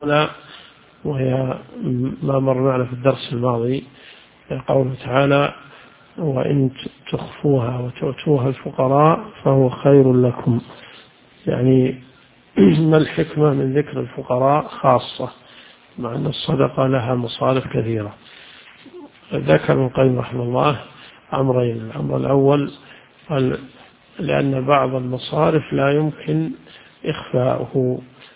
لا، وهي ما مر معنا في الدرس الماضي، قوله تعالى: وإن تخفوها وتؤتوها الفقراء فهو خير لكم. يعني ما الحكمة من ذكر الفقراء خاصة مع أن الصدقة لها مصارف كثيرة؟ ذكر ابن القيم رحمه الله أمرين. الأمر الأول قال: لأن بعض المصارف لا يمكن إخفاؤه،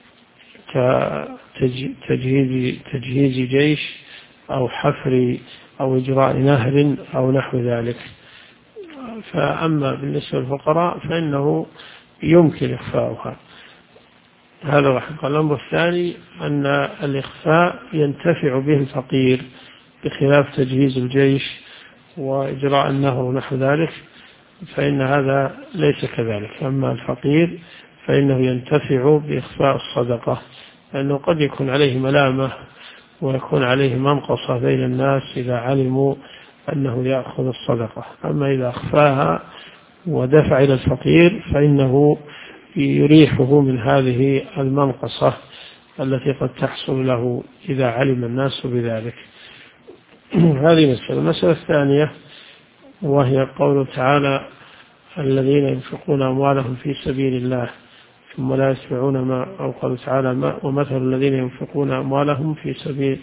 كتجهيز جيش أو حفر أو إجراء نهر أو نحو ذلك. فأما بالنسبة للفقراء فإنه يمكن إخفاؤها. هذا واحد. الأمر الثاني أن الإخفاء ينتفع به الفقير بخلاف تجهيز الجيش وإجراء النهر ونحو ذلك، فإن هذا ليس كذلك. أما الفقير فإنه ينتفع بإخفاء الصدقة، لأنه قد يكون عليه ملامة ويكون عليه منقصة بين الناس إذا علموا أنه يأخذ الصدقة. أما إذا أخفاها ودفع إلى الفقير فإنه يريحه من هذه المنقصة التي قد تحصل له إذا علم الناس بذلك. هذه مسألة. المسألة الثانية وهي قوله تعالى: الذين ينفقون أموالهم في سبيل الله ثم لا يتبعون ما، أو قال تعالى: ومثل الذين ينفقون أموالهم في سبيل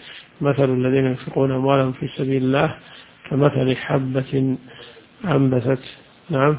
الله كمثل حبة أنبتت. نعم.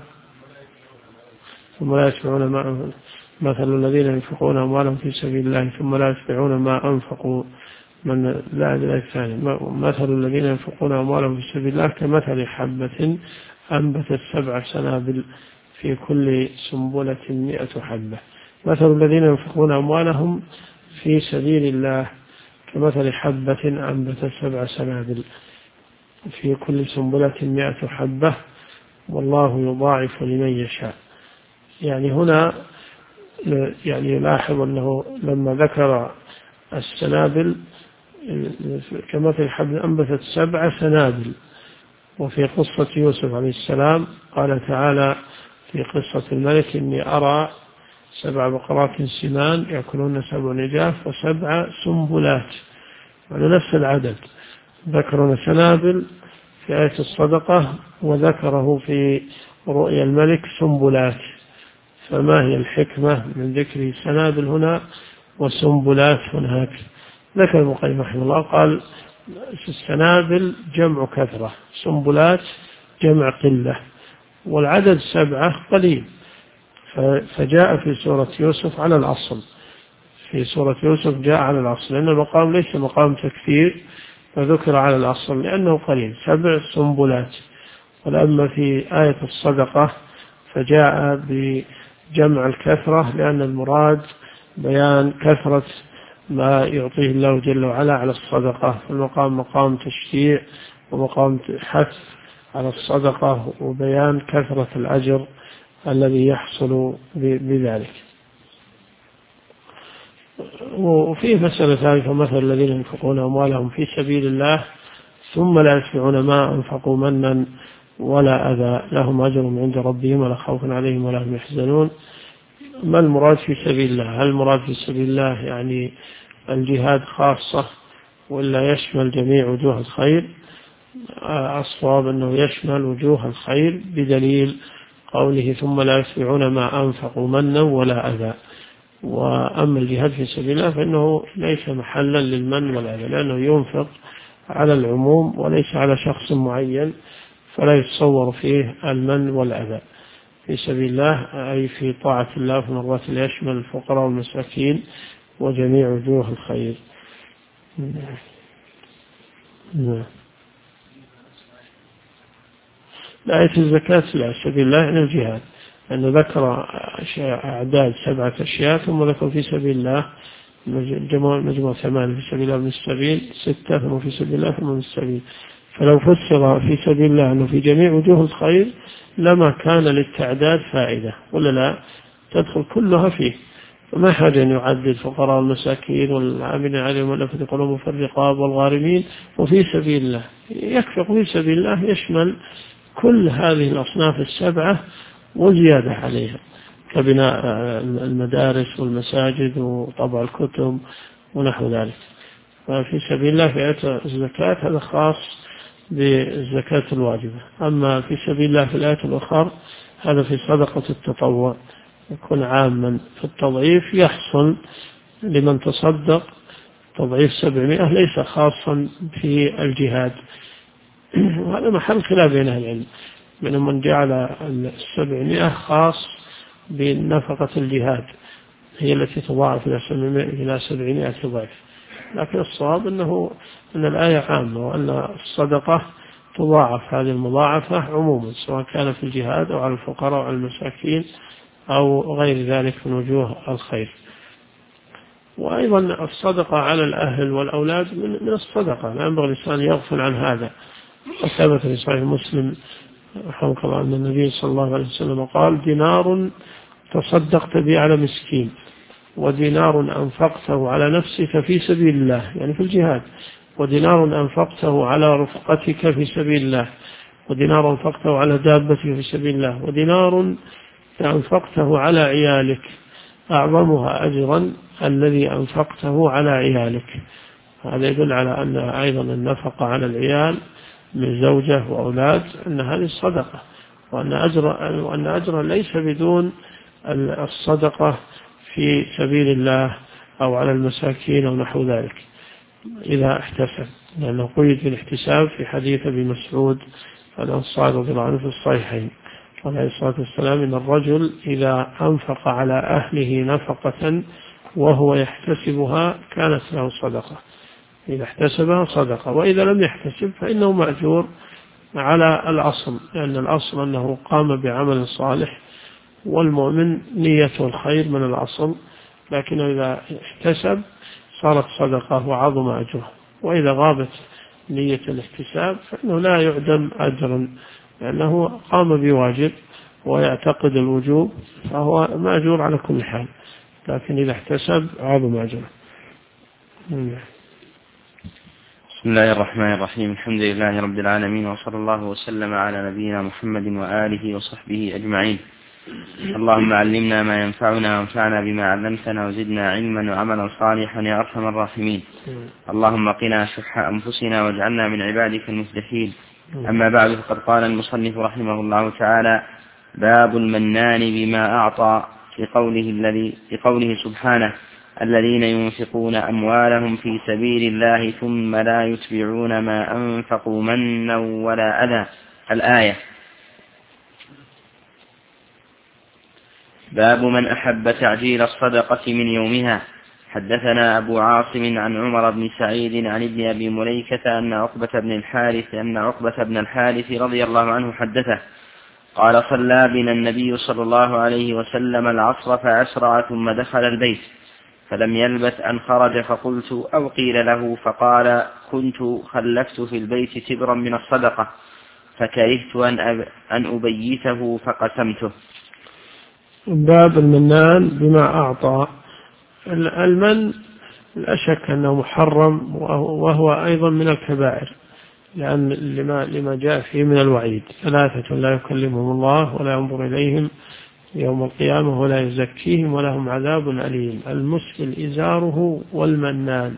ثم لا يتبعون ما، مثل الذين ينفقون أموالهم في سبيل الله ثم لا يتبعون ما أنفقوا من لا الثاني. مثل الذين ينفقون أموالهم في سبيل الله كمثل حبة أنبتت 7 سنابل في كل سنبلة 100 حبة. مثل الذين ينفقون أموالهم في سبيل الله كمثل حبة أنبتت 7 سنابل في كل سنبلة 100 حبة والله يضاعف لمن يشاء. يعني هنا يعني يلاحظ أنه لما ذكر السنابل كمثل حبة أنبتت 7 سنابل، وفي قصة يوسف عليه السلام قال تعالى في قصة الملك: إني أرى 7 بقرات سمان يأكلون 7 عجاف و7 سنبلات، على نفس العدد. ذكرنا سنابل في آية الصدقة وذكره في رؤيا الملك سنبلات، فما هي الحكمة من ذكر سنابل هنا وسنبلات هناك؟ ذكر ابن القيم رحمه الله قال: السنابل جمع كثرة، سنبلات جمع قلة، والعدد 7 قليل. فجاء في سورة يوسف على الأصل، في سورة يوسف جاء على الأصل، لأن المقام ليس مقام تكثير فذكر على الأصل لأنه قليل، 7 سنبلات. ولما في آية الصدقة فجاء بجمع الكثرة، لأن المراد بيان كثرة ما يعطيه الله جل وعلا على الصدقة. فالمقام مقام تشجيع ومقام حث على الصدقة وبيان كثرة الأجر الذي يحصل بذلك. وفيه مسألة ثالثة: مثل الذين ينفقون أموالهم في سبيل الله ثم لا يتبعون ما أنفقوا منا ولا أذى لهم أجر عند ربهم ولا خوف عليهم ولا هم يحزنون. ما المراد في سبيل الله؟ هل المراد في سبيل الله يعني الجهاد خاصة ولا يشمل جميع وجوه الخير؟ الصواب أنه يشمل وجوه الخير بدليل قوله: ثم لا يتبعون ما أنفقوا منا ولا أذى. وأما الجهاد في سبيل الله فإنه ليس محلا للمن والأذى، لأنه ينفق على العموم وليس على شخص معين، فلا يتصور فيه المن والأذى. في سبيل الله أي في طاعة الله في مرات يشمل الفقراء والمساكين وجميع وجوه الخير. آية الزكاة لا، سبيل الله إلى الجهاد، لأنه ذكر أعداد 7 أشياء ثم ذكر في سبيل الله مجموع 8 في سبيل الله من السبيل 6 ثم في سبيل الله ثم من السبيل. فلو فسر في سبيل الله أنه في جميع وجوه الخير لما كان للتعداد فائدة، ولا لا تدخل كلها فيه. فما حاجة أن يعدد الفقراء والمساكين والعاملين عليهم والمؤلفة قلوبهم في الرقاب والغارمين وفي سبيل الله. يكفي في سبيل الله يشمل كل هذه الأصناف 7 وزيادة عليها، كبناء المدارس والمساجد وطبع الكتب ونحو ذلك. ففي سبيل الله في آية الزكاة هذا خاص بالزكاة الواجبة. أما في سبيل الله في الآية الأخرى هذا في صدقة التطوع، يكون عاما. في التضعيف يحصل لمن تصدق تضعيف 700 ليس خاصا في الجهاد، وهذا محل خلاف بين أهل العلم، من جعل 700 خاص بنفقة الجهاد هي التي تضاعف إلى 700 ضعف. لكن الصواب أن الآية عامة، وأن الصدقة تضاعف هذه المضاعفة عموما، سواء كان في الجهاد أو على الفقراء أو على المساكين أو غير ذلك من وجوه الخير. وأيضا الصدقة على الأهل والأولاد من الصدقة، لا ينبغي الإنسان يغفل عن هذا. وثبت في صحيح مسلم رحمه الله أن النبي صلى الله عليه وسلم قال: دينار تصدقت به على مسكين، ودينار أنفقته على نفسك في سبيل الله يعني في الجهاد، ودينار أنفقته على رفقتك في سبيل الله، ودينار أنفقته على دابتك في سبيل الله، ودينار أنفقته على عيالك، أعظمها أجرا الذي أنفقته على عيالك. هذا يدل على أن أيضا النفقة على العيال من زوجة وأولاد أن هذه الصدقة، وأن أجرا ليس بدون الصدقة في سبيل الله أو على المساكين أو نحو ذلك إذا احتسب، لأنه قيد بالاحتساب في حديث أبي مسعود الأنصاري رضي الله عنه في الصحيحين قال عليه الصلاة والسلام: إن الرجل إذا أنفق على أهله نفقة وهو يحتسبها كانت له صدقة، إذا احتسبها صدقة، وإذا لم يحتسب فإنه مأجور على الأصل، لأن الأصل أنه قام بعمل صالح، والمؤمن نيته الخير من الأصل، لكن إذا احتسب صارت صدقة وعظم أجره. وإذا غابت نية الاحتساب فإنه لا يعدم أجرا، لأنه قام بواجب ويعتقد الوجوب فهو مأجور على كل حال، لكن إذا احتسب عظم أجره. بسم الله الرحمن الرحيم. الحمد لله رب العالمين، وصلى الله وسلم على نبينا محمد وآله وصحبه أجمعين. اللهم علمنا ما ينفعنا وانفعنا بما علمتنا وزدنا علما وعملا صالحا يا أرحم الراحمين. اللهم قنا شح أنفسنا واجعلنا من عبادك المفلحين. أما بعد، فقد قال المصنف رحمه الله تعالى: باب المنان بما أعطى، لقوله سبحانه: الذين ينفقون أموالهم في سبيل الله ثم لا يتبعون ما أنفقوا منا ولا أذى. الآية. باب من أحب تعجيل الصدقة من يومها. حدثنا أبو عاصم عن عمر بن سعيد عن ابن أبي مليكة أن عقبة بن الحارث رضي الله عنه حدثه قال: صلى بنا النبي صلى الله عليه وسلم العصر فأسرع ثم دخل البيت فلم يلبث أن خرج، فقلت أو قيل له، فقال: كنت خلفت في البيت تبرا من الصدقة فكرهت أن أبيته فقسمته. باب المنان بما أعطى. المن لا شك أنه محرم، وهو أيضا من الكبائر، لأن لما جاء فيه من الوعيد: 3 لا يكلمهم الله ولا ينظر إليهم يوم القيامة ولا يزكيهم ولهم عذاب أليم. المسبل إزاره، والمنان،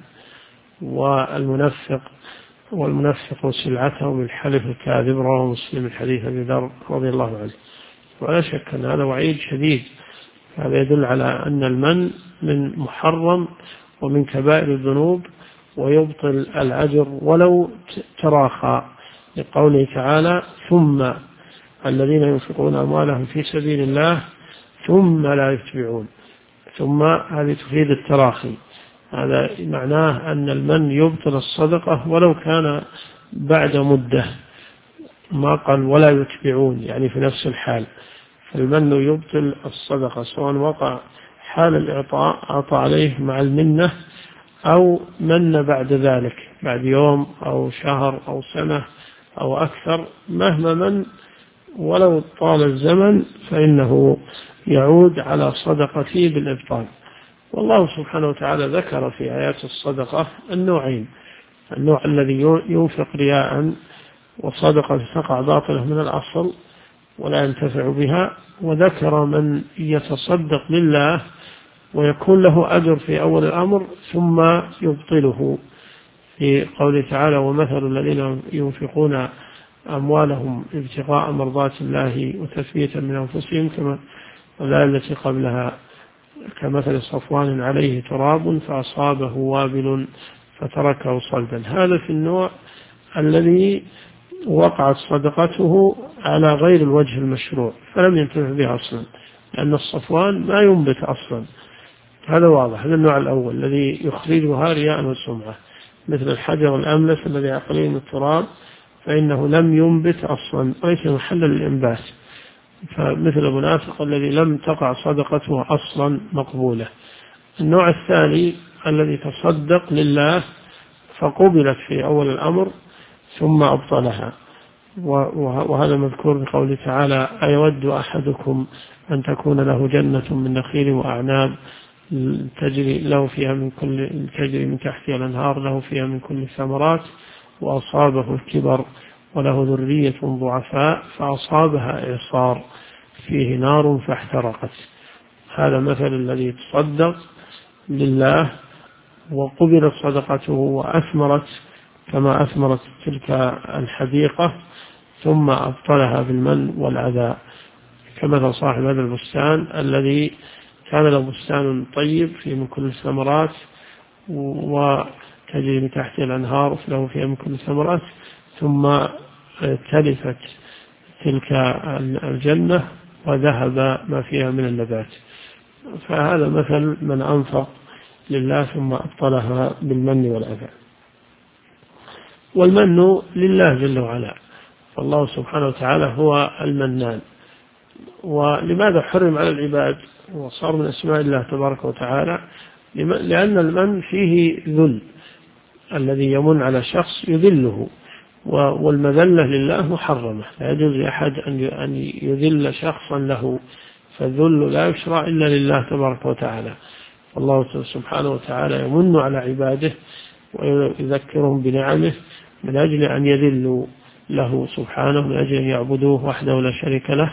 والمنفق سلعته بالحلف الكاذب. رواه مسلم الحديث أبي ذر رضي الله عنه. ولا شك أن هذا وعيد شديد. هذا يدل على أن المن من محرم ومن كبائر الذنوب، ويبطل الأجر ولو تراخى، لقوله تعالى: ثم الذين ينفقون أموالهم في سبيل الله ثم لا يتبعون. ثم هذه تفيد التراخي، هذا معناه أن المن يبطل الصدقة ولو كان بعد مدة، ما قال ولا يتبعون يعني في نفس الحال. فالمن يبطل الصدقة سواء وقع حال الإعطاء أعطى عليه مع المنة، أو من بعد ذلك بعد يوم أو شهر أو سنة أو أكثر، مهما من ولو طال الزمن فإنه يعود على صدقته بالإبطال. والله سبحانه وتعالى ذكر في آيات الصدقة النوعين: النوع الذي ينفق رياء وصدقة تقع باطلة من الأصل ولا ينتفع بها، وذكر من يتصدق لله ويكون له أجر في أول الأمر ثم يبطله في قوله تعالى ومثل الذين ينفقون أموالهم ابتغاء مرضات الله وتثبيتا من أنفسهم كما الآية التي قبلها كمثل صفوان عليه تراب فأصابه وابل فتركه صلدا. هذا في النوع الذي وقعت صدقته على غير الوجه المشروع فلم ينتفع به أصلا، لأن الصفوان ما ينبت أصلا. هذا واضح. هذا النوع الأول الذي يخرجها رياء وسمعة، مثل الحجر الأملس الذي يقليه من التراب فإنه لم ينبت أصلا وليس محلا للإنبات، فمثل المنافق الذي لم تقع صدقته أصلا مقبولة. النوع الثاني الذي تصدق لله فقبلت في أول الأمر ثم أبطلها، وهذا مذكور بقوله تعالى أيود أحدكم أن تكون له جنة من نخيل وأعناب تجري من تحتها الأنهار له فيها من كل الثمرات وأصابه الكبر وله ذرية ضعفاء فأصابها إعصار فيه نار فاحترقت. هذا مثل الذي تصدق لله وقبلت صدقته وأثمرت كما أثمرت تلك الحديقة ثم أبطلها بالمن والعذاب، كمثل صاحب هذا البستان الذي كان له بستان طيب فيه من كل الثمرات وتجري من تحته الأنهار له فيها من كل الثمرات ثم تلفت تلك الجنة وذهب ما فيها من النبات. فهذا مثل من أنفق لله ثم أبطلها بالمن والأذى. والمن لله جل وعلا، فالله سبحانه وتعالى هو المنان. ولماذا حرم على العباد وصار من أسماء الله تبارك وتعالى؟ لأن المن فيه ذل، الذي يمن على شخص يذله، والمذلة لله محرمة، لا يجوز لأحد أن يذل شخصا له، فالذل لا يشرع إلا لله تبارك وتعالى. الله سبحانه وتعالى يمن على عباده ويذكرهم بنعمه من أجل أن يذلوا له سبحانه، من أجل أن يعبدوه وحده لا شريك له،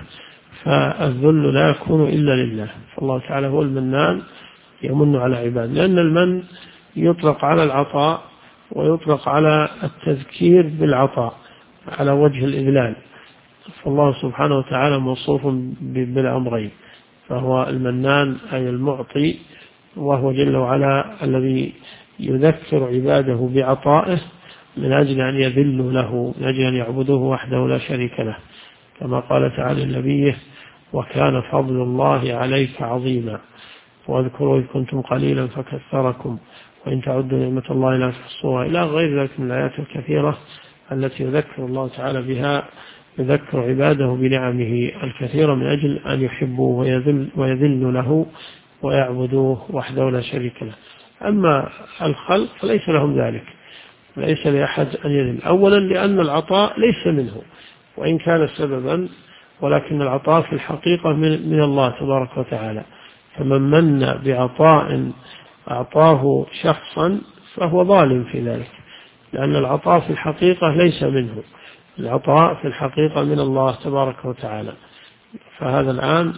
فالذل لا يكون إلا لله. فالله تعالى هو المنان يمن على عباده، لأن المن يطلق على العطاء ويطلق على التذكير بالعطاء على وجه الإذلال، فالله سبحانه وتعالى موصوف بالأمرين، فهو المنان أي المعطي، وهو جل وعلا الذي يذكر عباده بعطائه من أجل أن يذلوا له، من أجل أن يعبدوه وحده لا شريك له، كما قال تعالى لنبيه وكان فضل الله عليك عظيما واذكروا إذ كنتم قليلا فكثركم وإن تعدوا نعمة الله لا تحصوها، إلى غير ذلك من الآيات الكثيرة التي يذكر الله تعالى بها، يذكر عباده بنعمه الكثيرة من أجل أن يحبوه ويذلوا له ويعبدوه وحده لا شريك له. أما الخلق فليس لهم ذلك، ليس لأحد أن يذل، أولا لأن العطاء ليس منه وإن كان سببا، ولكن العطاء في الحقيقة من الله تبارك وتعالى، فمن من بعطاء أعطاه شخصا فهو ظالم في ذلك، لأن العطاء في الحقيقة ليس منه، العطاء في الحقيقة من الله تبارك وتعالى، فهذا الآن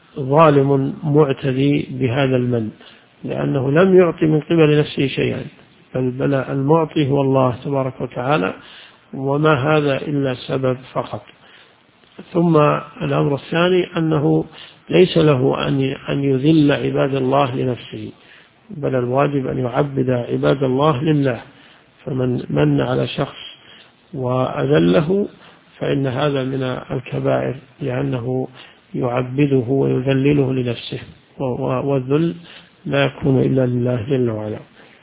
ظالم معتدي بهذا المن، لأنه لم يعطي من قبل نفسه شيئا، بل المعطي هو الله تبارك وتعالى، وما هذا إلا سبب فقط. ثم الأمر الثاني أنه ليس له أن يذل عباد الله لنفسه، بل الواجب أن يعبد عباد الله لله، فمن من على شخص وأذله فإن هذا من الكبائر، لأنه يعبده ويذلله لنفسه، والذل لا يكون إلا لله جل وعلا.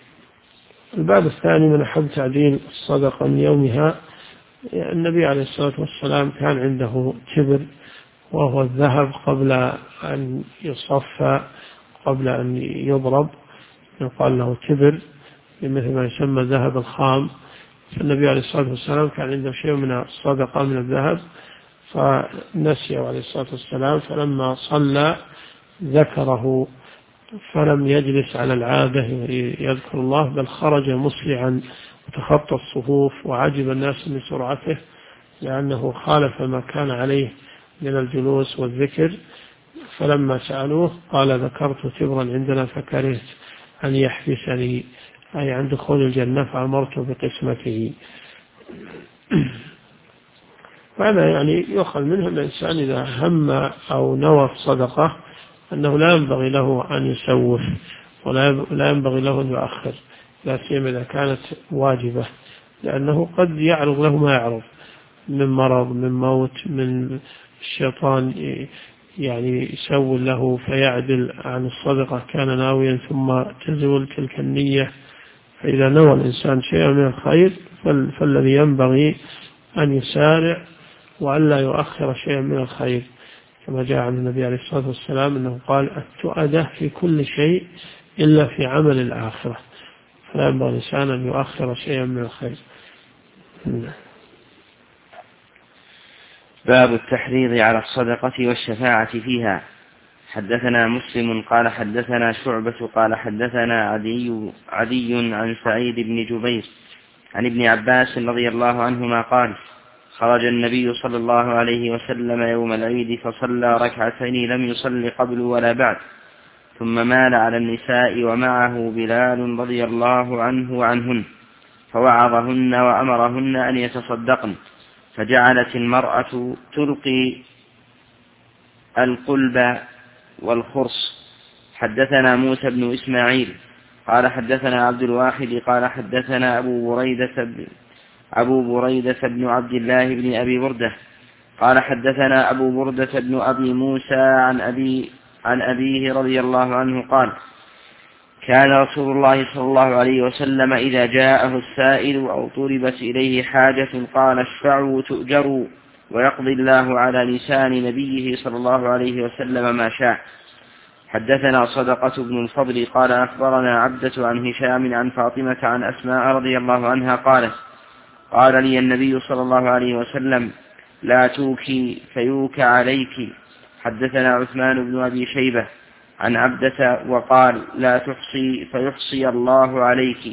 الباب الثاني من أحب تعديل الصدقة من يومها، النبي عليه الصلاة والسلام كان عنده تبر، وهو الذهب قبل أن يصفى، قبل أن يضرب يقال له تبر، بمثل ما يسمى ذهب الخام. فالنبي عليه الصلاة والسلام كان عنده شيء من الصدقة من الذهب فنسيه عليه الصلاة والسلام، فلما صلى ذكره فلم يجلس على العادة يذكر الله، بل خرج مسرعا وتخطى الصفوف، وعجب الناس من سرعته لأنه خالف ما كان عليه من الجلوس والذكر، فلما سألوه قال ذكرت تبرا عندنا فكرهت أن يحبسني، أي عن دخول الجنة، فأمرت بقسمته. وهذا يعني يؤخذ منه الإنسان إذا هم أو نوى الصدقة أنه لا ينبغي له أن يسوف ولا ينبغي له أن يؤخر، لا سيما إذا كانت واجبة، لأنه قد يعرض له ما يعرض من مرض، من موت، من الشيطان يعني يسول له فيعدل عن الصدقة كان ناويا ثم تزول تلك النية. فإذا نوى الإنسان شيئا من الخير فالذي ينبغي أن يسارع وألا يؤخر شيئا من الخير، كما جاء عن النبي عليه الصلاة والسلام أنه قال التؤدة في كل شيء إلا في عمل الآخرة، فلا ينبغي الإنسان أن يؤخر شيئا من الخير. باب التحريض على الصدقة والشفاعة فيها. حدثنا مسلم قال حدثنا شعبة قال حدثنا عدي عن سعيد بن جبير عن ابن عباس رضي الله عنهما قال خرج النبي صلى الله عليه وسلم يوم العيد فصلى ركعتين لم يصل قبل ولا بعد، ثم مال على النساء ومعه بلال رضي الله عنه وعنهن فوعظهن وأمرهن أن يتصدقن، فجعلت المرأة تلقي القلب والخرص. حدثنا موسى بن إسماعيل قال حدثنا عبد الواحد قال حدثنا أبو بريدة بن عبد الله بن أبي بردة قال حدثنا أبو بردة بن أبي موسى عن أبيه رضي الله عنه قال كان رسول الله صلى الله عليه وسلم إذا جاءه السائل أو طلبت إليه حاجة قال اشفعوا تؤجروا، ويقضي الله على لسان نبيه صلى الله عليه وسلم ما شاء. حدثنا صدقة بن الفضل قال أخبرنا عبدة عن هشام عن فاطمة عن أسماء رضي الله عنها قالت قال لي النبي صلى الله عليه وسلم لا توكي فيوك عليك. حدثنا عثمان بن أبي شيبة عن عبدة وقال لا تحصي فيحصي الله عليك.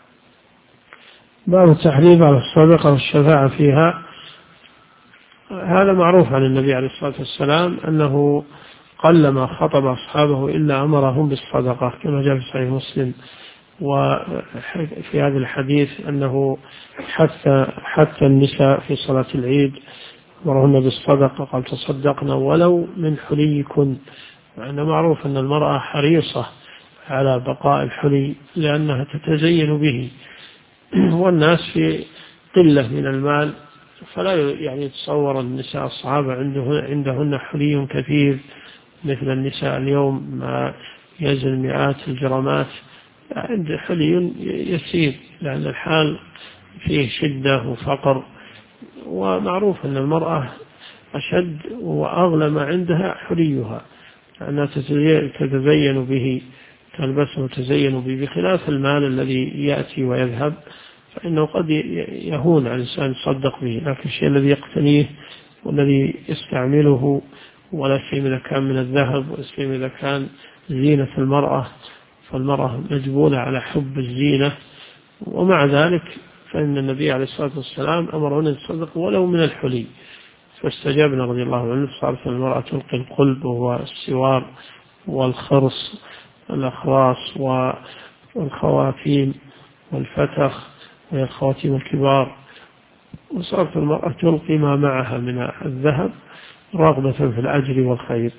باب التحريض على الصدقة والشفاعة فيها. هذا معروف عن النبي عليه الصلاة والسلام أنه قلما خطب أصحابه إلا أمرهم بالصدقة، كما جاء في صحيح مسلم. وفي هذا الحديث أنه حتى النساء في صلاة العيد أمرهن بالصدقة، قال تصدقنا ولو من حليكن، لأن معروف أن المرأة حريصة على بقاء الحلي لأنها تتزين به، والناس في قلة من المال، فلا يعني يتصور النساء الصحابة عندهن حلي كثير مثل النساء اليوم ما يزن مئات الجرامات، عند حلي يسير لأن الحال فيه شدة وفقر. ومعروف أن المرأة أشد وأغلى ما عندها حليها، لأنها تتزين به، تلبسه وتزين به، بخلاف المال الذي يأتي ويذهب فإنه قد يهون على الإنسان يصدق به، لكن الشيء الذي يقتنيه والذي يستعمله، ولا سيما إذا كان من الذهب، ولا سيما إذا كان زينة المرأة، فالمرأة مجبولة على حب الزينة. ومع ذلك فإن النبي عليه الصلاة والسلام أمرنا أن نتصدق ولو من الحلي، فاستجابنا رضي الله عنه. صارت المرأة تلقي القلب وهو السوار والخرص والأخراص والخواتيم والفتخ وهي الخواتيم الكبار، وصارت المرأة تلقي ما معها من الذهب رغبة في الأجر والخير.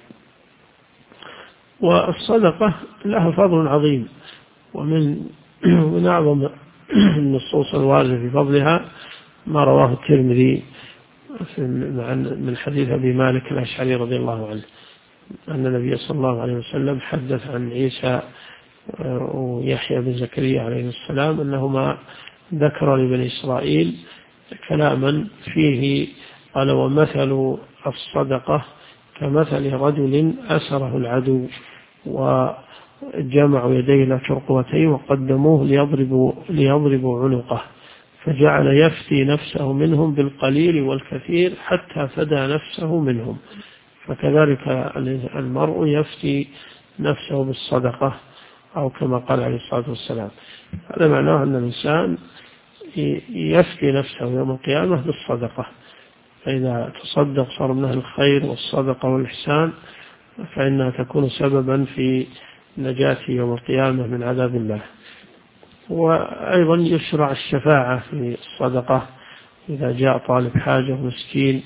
والصدقة لها فضل عظيم، ومن أعظم النصوص الواردة في فضلها ما رواه الترمذي من حديث أبي مالك الأشعري رضي الله عنه أن النبي صلى الله عليه وسلم حدث عن عيسى ويحيى بن زكريا عليه السلام أنهما ذكر لبني إسرائيل كلاما فيه قال ومثل الصدقة كمثل رجل أسره العدو وجمعوا يديه إلى شرقوتين وقدموه ليضربوا عنقه، فجعل يفتي نفسه منهم بالقليل والكثير حتى فدى نفسه منهم. فكذلك المرء يفتي نفسه بالصدقة، أو كما قال عليه الصلاة والسلام. هذا معناه أن الإنسان يفتي نفسه يوم القيامة بالصدقة، فإذا تصدق صار منه الخير والصدقة والإحسان، فإنها تكون سببا في نجاته يوم القيامة من عذاب الله. وأيضا يشرع الشفاعة في الصدقة إذا جاء طالب حاجة مسكين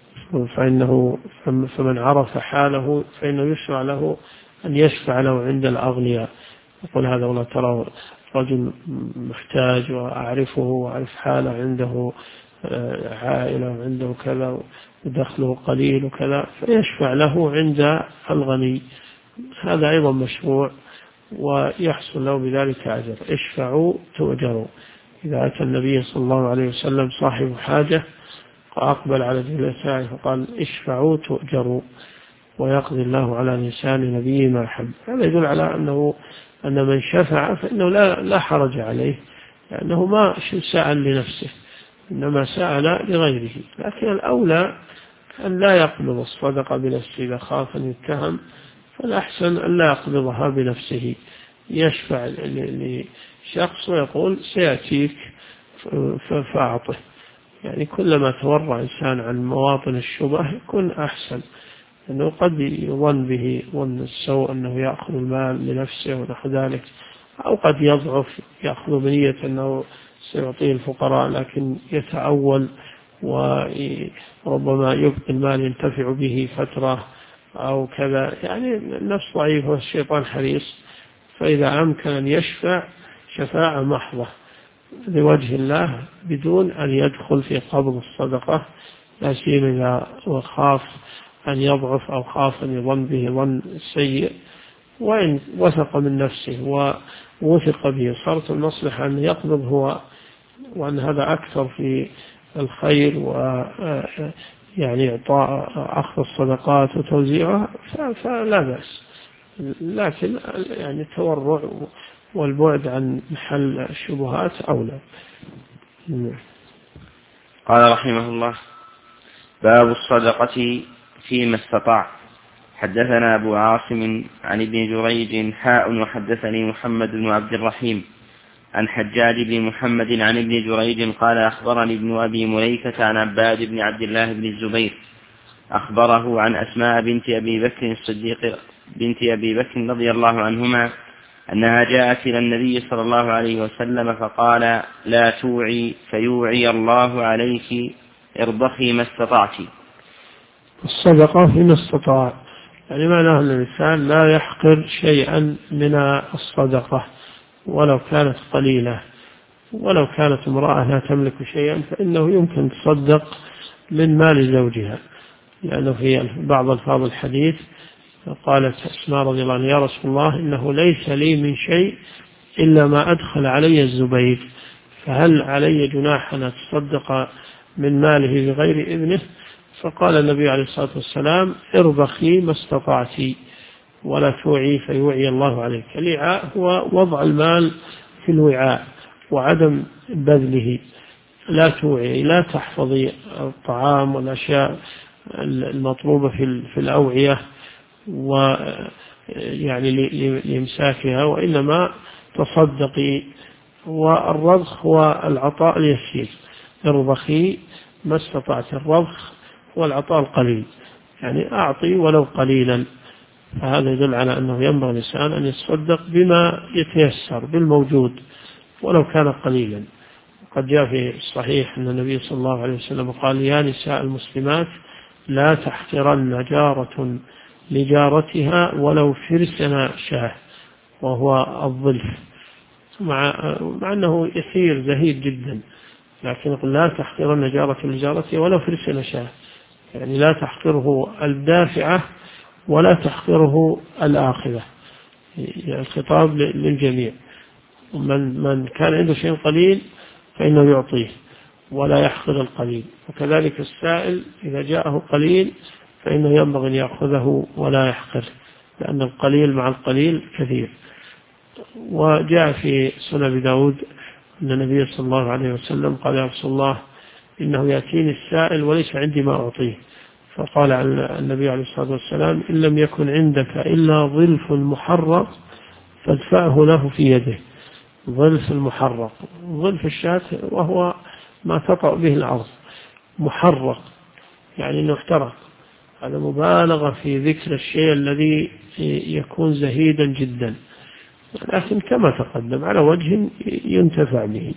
فمن عرف حاله فإنه يشرع له أن يشفع له عند الأغنياء، يقول هذا والله ترى رجل محتاج وأعرفه وأعرف حاله، عنده عائلة وعنده كذا ودخله قليل وكذا، فيشفع له عند الغني. هذا أيضا مشروع ويحصل له بذلك أجر. اشفعوا تؤجروا. إذا أتى النبي صلى الله عليه وسلم صاحب حاجة وأقبل على جلسائه فقال اشفعوا تؤجروا ويقضي الله على لسان نبيه ما أحب. هذا يدل على أن من شفع فإنه لا حرج عليه، لأنه ما سأل لنفسه إنما سأل لغيره. لكن الأولى أن لا يقبض الصدقة بنفسه، إذا خاف أن يتهم فالأحسن أن لا يقبضها بنفسه، يشفع لشخص ويقول سيأتيك فأعطه. يعني كلما تورع إنسان عن مواطن الشبه يكون أحسن، أنه قد يظن به ظن السوء أنه يأخذ المال لنفسه ونحو ذلك، أو قد يضعف يأخذ بنية أنه سيعطيه الفقراء لكن يتأول وربما يبقي المال ينتفع به فترة أو كذا. يعني النفس ضعيف والشيطان حريص، فإذا أمكن أن يشفع شفاعة محضة لوجه الله بدون أن يدخل في قبض الصدقة، لا سيما إذا وخاف أن يضعف أو خاف أن يظن به ظن سيء. وإن وثق من نفسه ووثق به صارت المصلحة أن يقبض هو، وأن هذا أكثر في الخير يعني إعطاء أخذ الصدقات وتوزيعها فلا بأس. لكن يعني التورع والبعد عن محل الشبهات أولى. قال رحمه الله: باب الصدقة فيما استطاع. حدثنا أبو عاصم عن ابن جريج وحدثني محمد بن عبد الرحيم عن حجاج بن محمد عن ابن جريج قال: أخبرني ابن أبي مليكة عن عباد بن عبد الله بن الزبير أخبره عن أسماء بنت أبي بكر الصديق بنت أبي بكر رضي الله عنهما أنها جاءت إلى النبي صلى الله عليه وسلم فقال: لا توعي فيوعي الله عليك، ارضخي ما استطعت. الصدقة فيما استطاع، يعني معناه أن الإنسان لا يحقر شيئا من الصدقة ولو كانت قليلة، ولو كانت امرأة لا تملك شيئا فإنه يمكن تصدق من مال زوجها، لأنه في بعض ألفاظ الحديث قالت أسماء رضي الله عنها: يا رسول الله إنه ليس لي من شيء إلا ما أدخل علي الزبير، فهل علي جناح أن أتصدق من ماله بغير إذنه؟ فقال النبي عليه الصلاة والسلام: ارضخي ما استطعتي ولا توعي فيوعي الله عليك. الوعاء هو وضع المال في الوعاء وعدم بذله. لا توعي، لا تحفظي الطعام والأشياء المطلوبة في الأوعية ويعني لإمساكها، وإنما تصدقي. والرضخ هو العطاء اليسير، ارضخي ما استطعت. الرضخ هو العطاء القليل، يعني أعطي ولو قليلا. فهذا يدل على أنه ينبغي الإنسان أن يتصدق بما يتيسر بالموجود ولو كان قليلا. قد جاء في الصحيح أن النبي صلى الله عليه وسلم قال: يا نساء المسلمات لا تحقرن جارة لجارتها ولو فرسنا شاه، وهو الظلف، مع أنه يسير زهيد جدا، لكن يقول: لا تحقرن جارة لجارتها ولو فرسنا شاه، يعني لا تحقره الدافعة ولا تحقره الآخذة. يعني الخطاب للجميع، من كان عنده شيء قليل فإنه يعطيه ولا يحقر القليل، وكذلك السائل إذا جاءه قليل فإنه ينبغي أن يأخذه ولا يحقر، لأن القليل مع القليل كثير. وجاء في سنن داود أن النبي صلى الله عليه وسلم قال: يا رسول الله إنه يأتيني السائل وليس عندي ما أعطيه، فقال النبي عليه الصلاة والسلام: إن لم يكن عندك إلا ظلف محرق فادفعه له في يده. ظلف المحرق، ظلف الشاة وهو ما تطأ به الأرض، محرق يعني أنه احترق، هذا مبالغة في ذكر الشيء الذي يكون زهيدا جدا، لكن كما تقدم على وجه ينتفع به.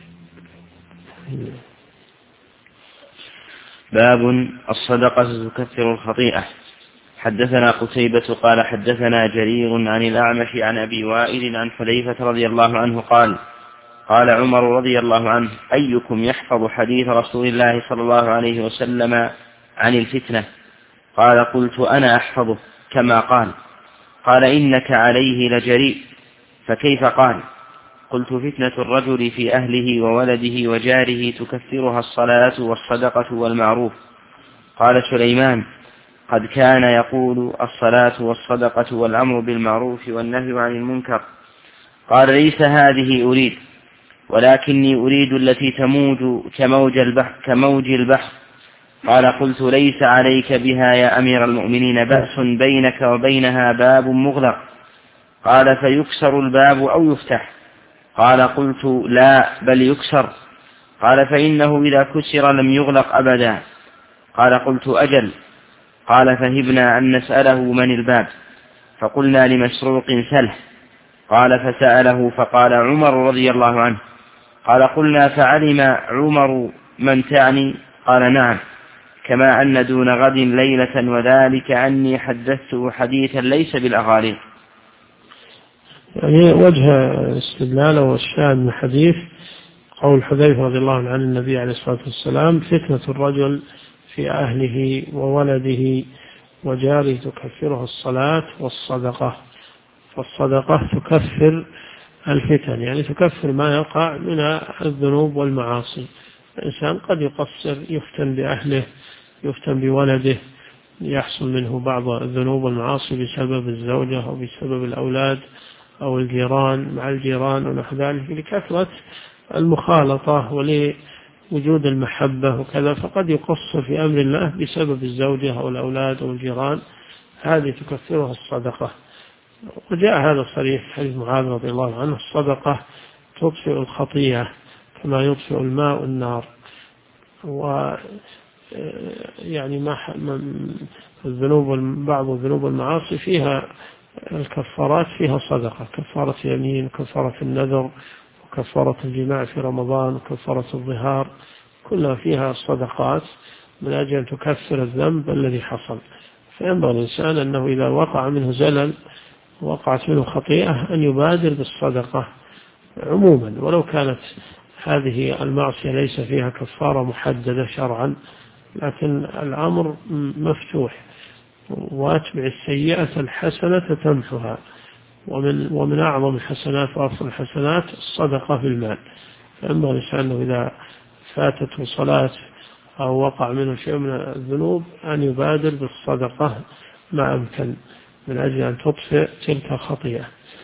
باب الصدقة تكفر الخطيئة. حدثنا قتيبة قال حدثنا جرير عن الأعمش عن أبي وائل عن حذيفة رضي الله عنه قال قال عمر رضي الله عنه: أيكم يحفظ حديث رسول الله صلى الله عليه وسلم عن الفتنة؟ قال: قلت: أنا أحفظه كما قال. قال: إنك عليه لجريء. فكيف قال؟ قلت: فتنة الرجل في أهله وولده وجاره تكفرها الصلاة والصدقة والمعروف. قال سليمان: قد كان يقول الصلاة والصدقة والأمر بالمعروف والنهي عن المنكر. قال: ليس هذه أريد، ولكني أريد التي تموج كموج البحر. قال: قلت: ليس عليك بها يا أمير المؤمنين بأس، بينك وبينها باب مغلق. قال: فيكسر الباب أو يفتح؟ قال: قلت: لا، بل يكسر. قال: فإنه إذا كسر لم يغلق أبدا. قال: قلت: أجل. قال: فهبنا أن نسأله من الباب، فقلنا لمسروق: سله. قال: فسأله فقال: عمر رضي الله عنه. قال: قلنا: فعلم عمر من تعني؟ قال: نعم، كما أن دون غد ليلة، وذلك أني حدثته حديثا ليس بالأغاليق. يعني وجه استدلاله والشاهد من الحديث قول حذيفة رضي الله عنه عن النبي عليه الصلاة والسلام: فتنة الرجل في أهله وولده وجاره تكفرها الصلاة والصدقة. فالصدقة تكفر الفتن، يعني تكفر ما يقع من الذنوب والمعاصي. الإنسان قد يقصر، يفتن بأهله، يفتن بولده، يحصل منه بعض الذنوب والمعاصي بسبب الزوجة أو بسبب الأولاد أو الجيران مع الجيران ونحو ذلك، لكثرة المخالطة ولوجود المحبة وكذا، فقد يقصر في أمر الله بسبب الزوجة أو الأولاد أو الجيران. هذه تكفرها الصدقة. وجاء هذا صريح في حديث معاذ رضي الله عنه: الصدقة تطفئ الخطيئة كما يطفئ الماء النار. يعني الذنوب، بعض الذنوب والمعاصي فيها الكفارات فيها صدقة: كفارة يمين، كفارة النذر، وكفارة الجماع في رمضان، وكفارة الظهار، كلها فيها صدقات من أجل أن تكفر الذنب الذي حصل. فينبغي الإنسان أنه إذا وقع منه زلل، وقعت منه خطيئة، أن يبادر بالصدقة عموما، ولو كانت هذه المعصية ليس فيها كفارة محددة شرعا، لكن الأمر مفتوح: واتبع السيئة الحسنة تمحها. ومن أعظم الحسنات وأفضل الحسنات الصدقة في المال. فينبغي الإنسان أنه إذا فاتته صلاة أو وقع منه شيء من الذنوب أن يبادر بالصدقة ما أمكن من أجل أن تطفئ تلك الخطيئة.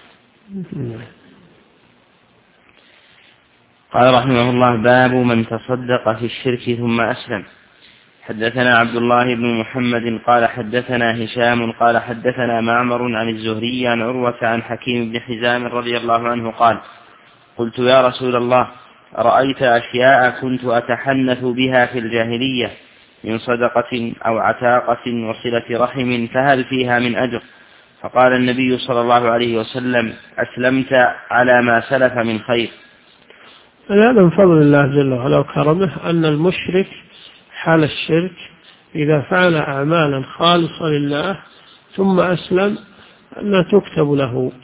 قال رحمه الله: باب من تصدق في الشرك ثم أسلم. حدثنا عبد الله بن محمد قال حدثنا هشام قال حدثنا معمر عن الزهري عن عروة عن حكيم بن حزام رضي الله عنه قال: قلت: يا رسول الله، رأيت أشياء كنت أتحنث بها في الجاهلية من صدقة أو عتاقة وصلة رحم، فهل فيها من أجر؟ فقال النبي صلى الله عليه وسلم: أسلمت على ما سلف من خير. هذا من فضل الله جل وعلا وكرمه أن المشرك حال الشرك إذا فعل أعمالا خالصة لله ثم أسلم أنها تكتب له،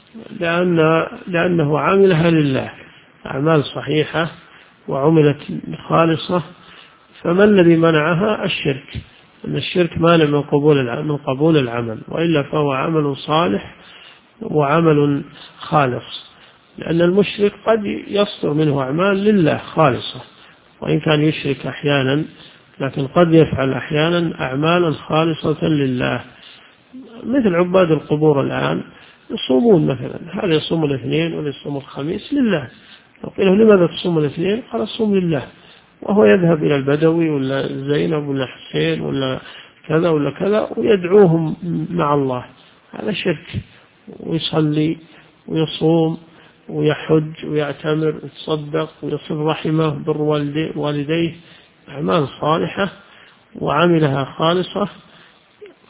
لأنه عملها لله، أعمال صحيحة وعملت خالصة. فما الذي منعها؟ الشرك. أن الشرك مانع من قبول العمل، وإلا فهو عمل صالح وعمل خالص. لأن المشرك قد يصدر منه أعمال لله خالصة، وإن كان يشرك أحيانا، لكن قد يفعل أحيانا أعمالا خالصة لله. مثل عباد القبور الآن يصومون مثلا، هذا يصوم الاثنين ولا يصوم الخميس لله. لو قيل له: لماذا تصوم الاثنين؟ قال: الصوم لله. وهو يذهب إلى البدوي ولا زينب ولا حسين ولا كذا ولا كذا ويدعوهم مع الله، هذا شرك. ويصلي ويصوم ويحج ويعتمر ويتصدق ويصل رحمه بر والديه، أعمال صالحة وعملها خالصة،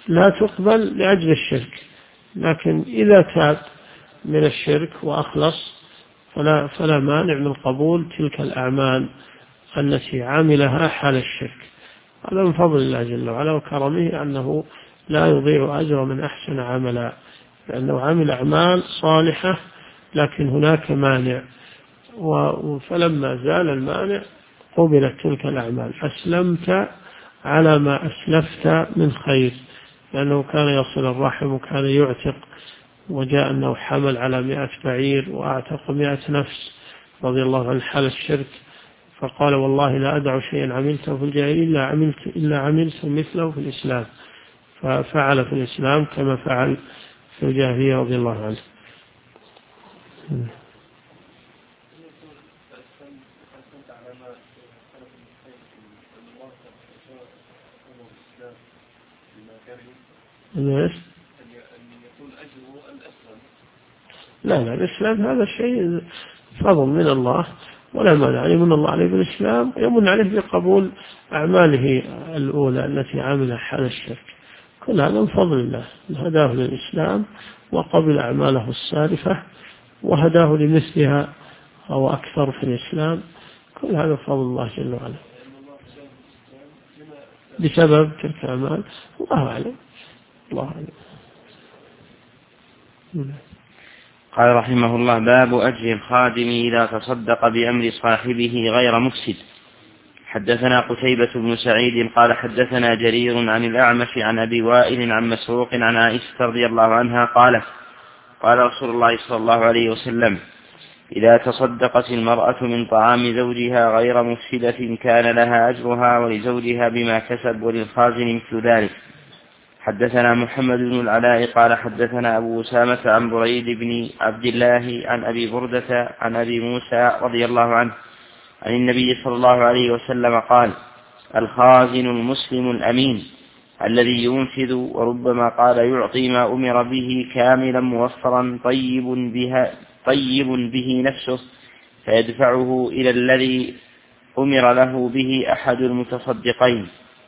لا تقبل لأجل الشرك، لكن إذا تاب من الشرك وأخلص فلا مانع من قبول تلك الأعمال التي عملها حال الشرك. هذا من فضل الله جل وعلا وكرمه أنه لا يضيع أجر من أحسن عملا، لأنه عمل أعمال صالحة لكن هناك مانع، فلما زال المانع قبلت تلك الأعمال. أسلمت على ما أسلفت من خير، لأنه كان يصل الرحم وكان يعتق، وجاء أنه حمل على 100 بعير وأعتق 100 نفس رضي الله عن حال الشرك، فقال والله لا أدع شيئا عملته في الجاهلية إلا عملت مثله في الإسلام، ففعل في الإسلام كما فعل في الجاهلية رضي الله عنه. لا الإسلام هذا شيء فضل من الله، ولا مانع يمن الله عليه بالإسلام، يمن عليه بقبول أعماله الأولى التي عملها حال الشرك. كل هذا من فضل الله، هداه للإسلام وقبل أعماله السالفة وهداه لمثلها أو أكثر في الإسلام. كل هذا فضل الله جل وعلا بسبب تلك الأعمال. الله أعلم. الله أعلم. قال رحمه الله: باب أجر الخادم إذا تصدق بأمر صاحبه غير مفسد. حدثنا قتيبة بن سعيد قال حدثنا جرير عن الأعمش عن أبي وائل عن مسروق عن عائشة رضي الله عنها قال: قال رسول الله صلى الله عليه وسلم: إذا تصدقت المرأة من طعام زوجها غير مفسدة كان لها أجرها ولزوجها بما كسب وللخازن مثل ذلك. حدثنا محمد بن العلاء قال حدثنا أبو أسامة عن بريد بن عبد الله عن أبي بردة عن أبي موسى رضي الله عنه عن النبي صلى الله عليه وسلم قال: الخازن المسلم الأمين الذي ينفذ وربما قال يعطي ما أمر به كاملا موفرا طيب به نفسه فيدفعه إلى الذي أمر له به أحد المتصدقين.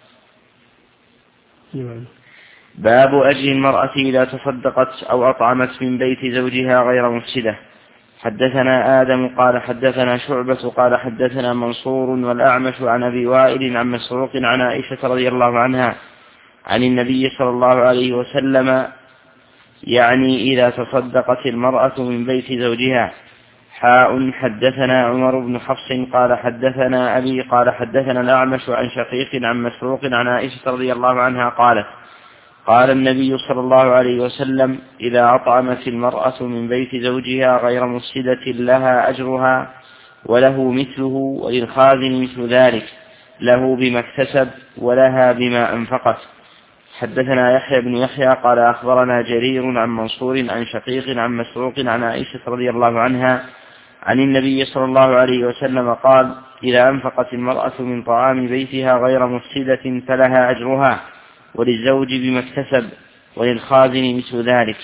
باب أجر المرأة إذا تصدقت أو أطعمت من بيت زوجها غير مفسدة. حدثنا آدم قال حدثنا شعبة قال حدثنا منصور والأعمش عن أبي وائل عن مسروق عن عائشة رضي الله عنها عن النبي صلى الله عليه وسلم يعني إذا تصدقت المرأة من بيت زوجها. حدثنا عمر بن حفص قال حدثنا أبي قال حدثنا الأعمش عن شقيق عن مسروق عن عائشة رضي الله عنها قالت: قال النبي صلى الله عليه وسلم: إذا أطعمت المرأة من بيت زوجها غير مفسدة لها أجرها وله مثله وللخازن مثل ذلك، له بما اكتسب ولها بما أنفقت. حدثنا يحيى بن يحيى قال أخبرنا جرير عن منصور عن شقيق عن مسروق عن عائشة رضي الله عنها عن النبي صلى الله عليه وسلم قال: إذا أنفقت المرأة من طعام بيتها غير مفسدة فلها أجرها وللزوج بما اكتسب وللخازن مثل ذلك.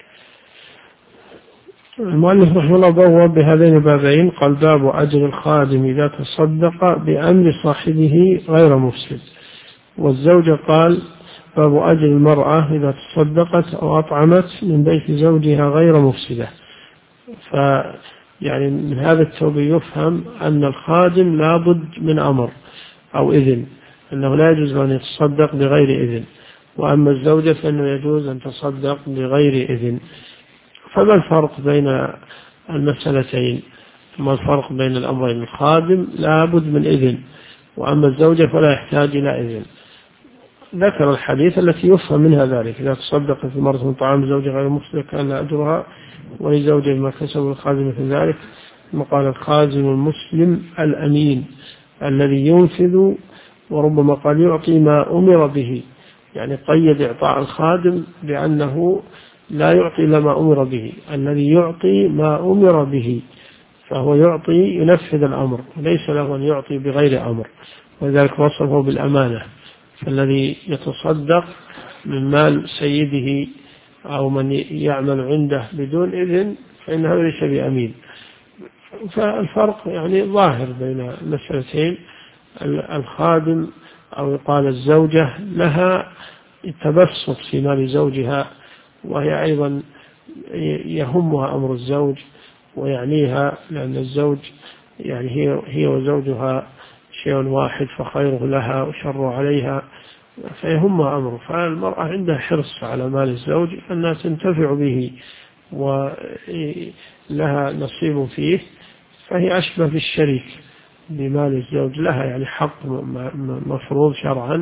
المؤلف رحمه الله بواب بهذين البابين، قال: باب أجر الخادم إذا تصدق بأمر صاحبه غير مفسد. والزوجة قال: باب أجر المرأة إذا تصدقت أو أطعمت من بيت زوجها غير مفسدة. يعني من هذا التوبيخ يفهم أن الخادم لا بد من أمر أو إذن، أنه لا يجوز أن يتصدق بغير إذن، وأما الزوجة فإنه يجوز أن تصدق بغير إذن. فما الفرق بين المسألتين؟ ما الفرق بين الأمرين؟ الخادم لا بد من إذن، وأما الزوجة فلا يحتاج إلى إذن. ذكر الحديث التي يفهم منها ذلك: إذا تصدقت المرأة من طعام زوجها غير مفسد كان لها أجرها ولزوجها ما كسب والخازن مثل ذلك. ثم قال: الخازن المسلم الأمين الذي ينفذ وربما قال يعطي ما أمر به، يعني قيد إعطاء الخادم بأنه لا يعطي لما أمر به، الذي يعطي ما أمر به، فهو يعطي ينفذ الأمر، ليس له أن يعطي بغير أمر، ولذلك وصفه بالأمانة. فالذي يتصدق من مال سيده أو من يعمل عنده بدون إذن فإن هذا ليس بأمين. فالفرق يعني ظاهر بين المسألتين. الخادم أو يقال الزوجة لها تبسط في مال زوجها، وهي أيضا يهمها أمر الزوج ويعنيها، لأن الزوج يعني هي وزوجها شيء واحد، فخيره لها وشره عليها، فيهمها أمره. فالمرأة عندها حرص على مال الزوج أنها تنتفع به ولها نصيب فيه، فهي أشبه بالشريك بمال الزوج، لها يعني حق مفروض شرعا،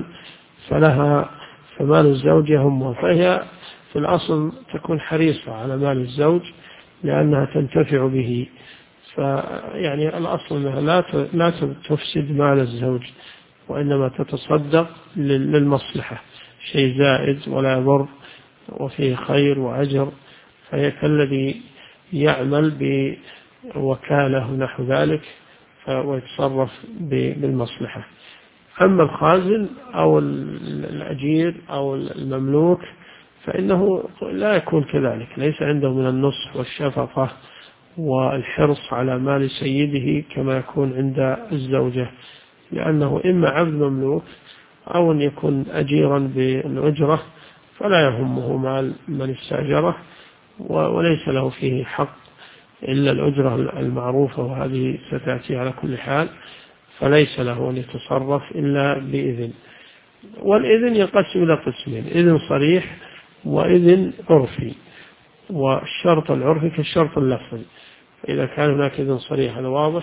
فمال الزوج يهمها، فهي في الأصل تكون حريصة على مال الزوج لأنها تنتفع به. فيعني الأصل أنها لا تفسد مال الزوج، وإنما تتصدق للمصلحة، شيء زائد ولا يضر وفيه خير وأجر، فهي كالذي يعمل بوكالة نحو ذلك ويتصرف بالمصلحة. أما الخازن أو الأجير أو المملوك فإنه لا يكون كذلك، ليس عنده من النصح والشفقة والحرص على مال سيده كما يكون عند الزوجة، لأنه إما عبد مملوك أو أن يكون أجيرا بالأجرة، فلا يهمه مال من استأجره، وليس له فيه حق إلا الأجرة المعروفة، وهذه ستأتي على كل حال، فليس له أن يتصرف إلا بإذن. والإذن ينقسم إلى قسمين: إذن صريح وإذن عرفي. والشرط العرفي كالشرط اللفظي، إذا كان هناك إذن صريح هذا واضح.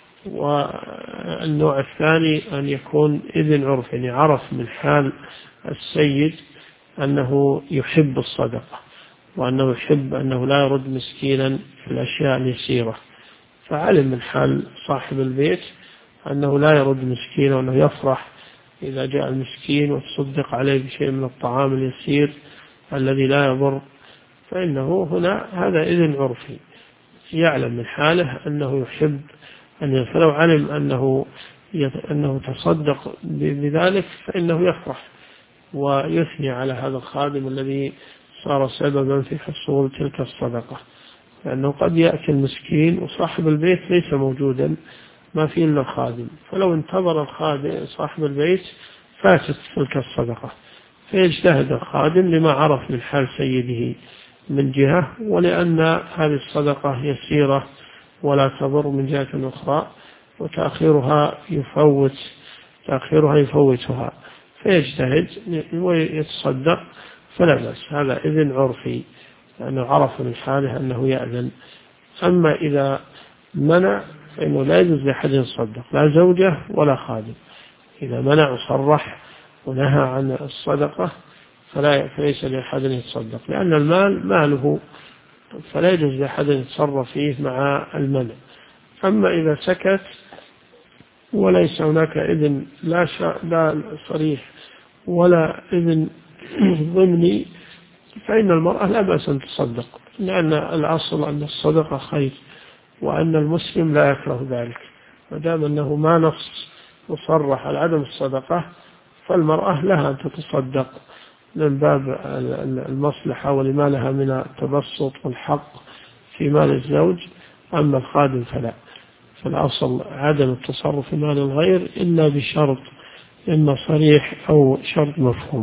والنوع الثاني أن يكون إذن عرفي، يعني عرف من حال السيد أنه يحب الصدقة، وأنه يحب أنه لا يرد مسكينا في الأشياء اليسيرة، فعلم من حال صاحب البيت أنه لا يرد مسكينا، وأنه يفرح إذا جاء المسكين وتصدق عليه بشيء من الطعام اليسير الذي لا يضر، فإنه هنا هذا إذن عرفي، يعلم من حاله أنه يحب أن فلو علم أنه تصدق بذلك فإنه يفرح ويثني على هذا الخادم الذي صار سببا في حصول تلك الصدقة، لأنه قد يأتي المسكين وصاحب البيت ليس موجودا، ما فيه إلا الخادم، فلو انتظر الخادم صاحب البيت فاتت تلك الصدقة، فيجتهد الخادم لما عرف من حال سيده من جهة، ولأن هذه الصدقة يسيرة ولا تضر من جهة أخرى، وتأخيرها يفوتها، فيجتهد ويتصدق فلا بأس، هذا إذن عرفي لأنه عرف من حاله أنه يأذن. أما إذا منع فإنه لا يجوز لأحد يصدق، لا زوجة ولا خادم، إذا منع وصرح ونهى عن الصدقة فليس لأحد يتصدق، لأن المال ماله، فلا يجوز لأحد يتصرف فيه مع المنع. أما إذا سكت وليس هناك إذن لا صريح ولا إذن ضمني، فإن المرأة لا بأس أن تصدق، لأن الأصل أن الصدقة خير، وأن المسلم لا يكره ذلك، مدام أنه ما نص مصرح على عدم الصدقة، فالمرأة لها أن تتصدق من باب المصلحة ولما لها من التبسط والحق في مال الزوج. أما الخادم فالأصل عدم التصرف في مال الغير إلا بشرط إما صريح أو شرط مفهوم.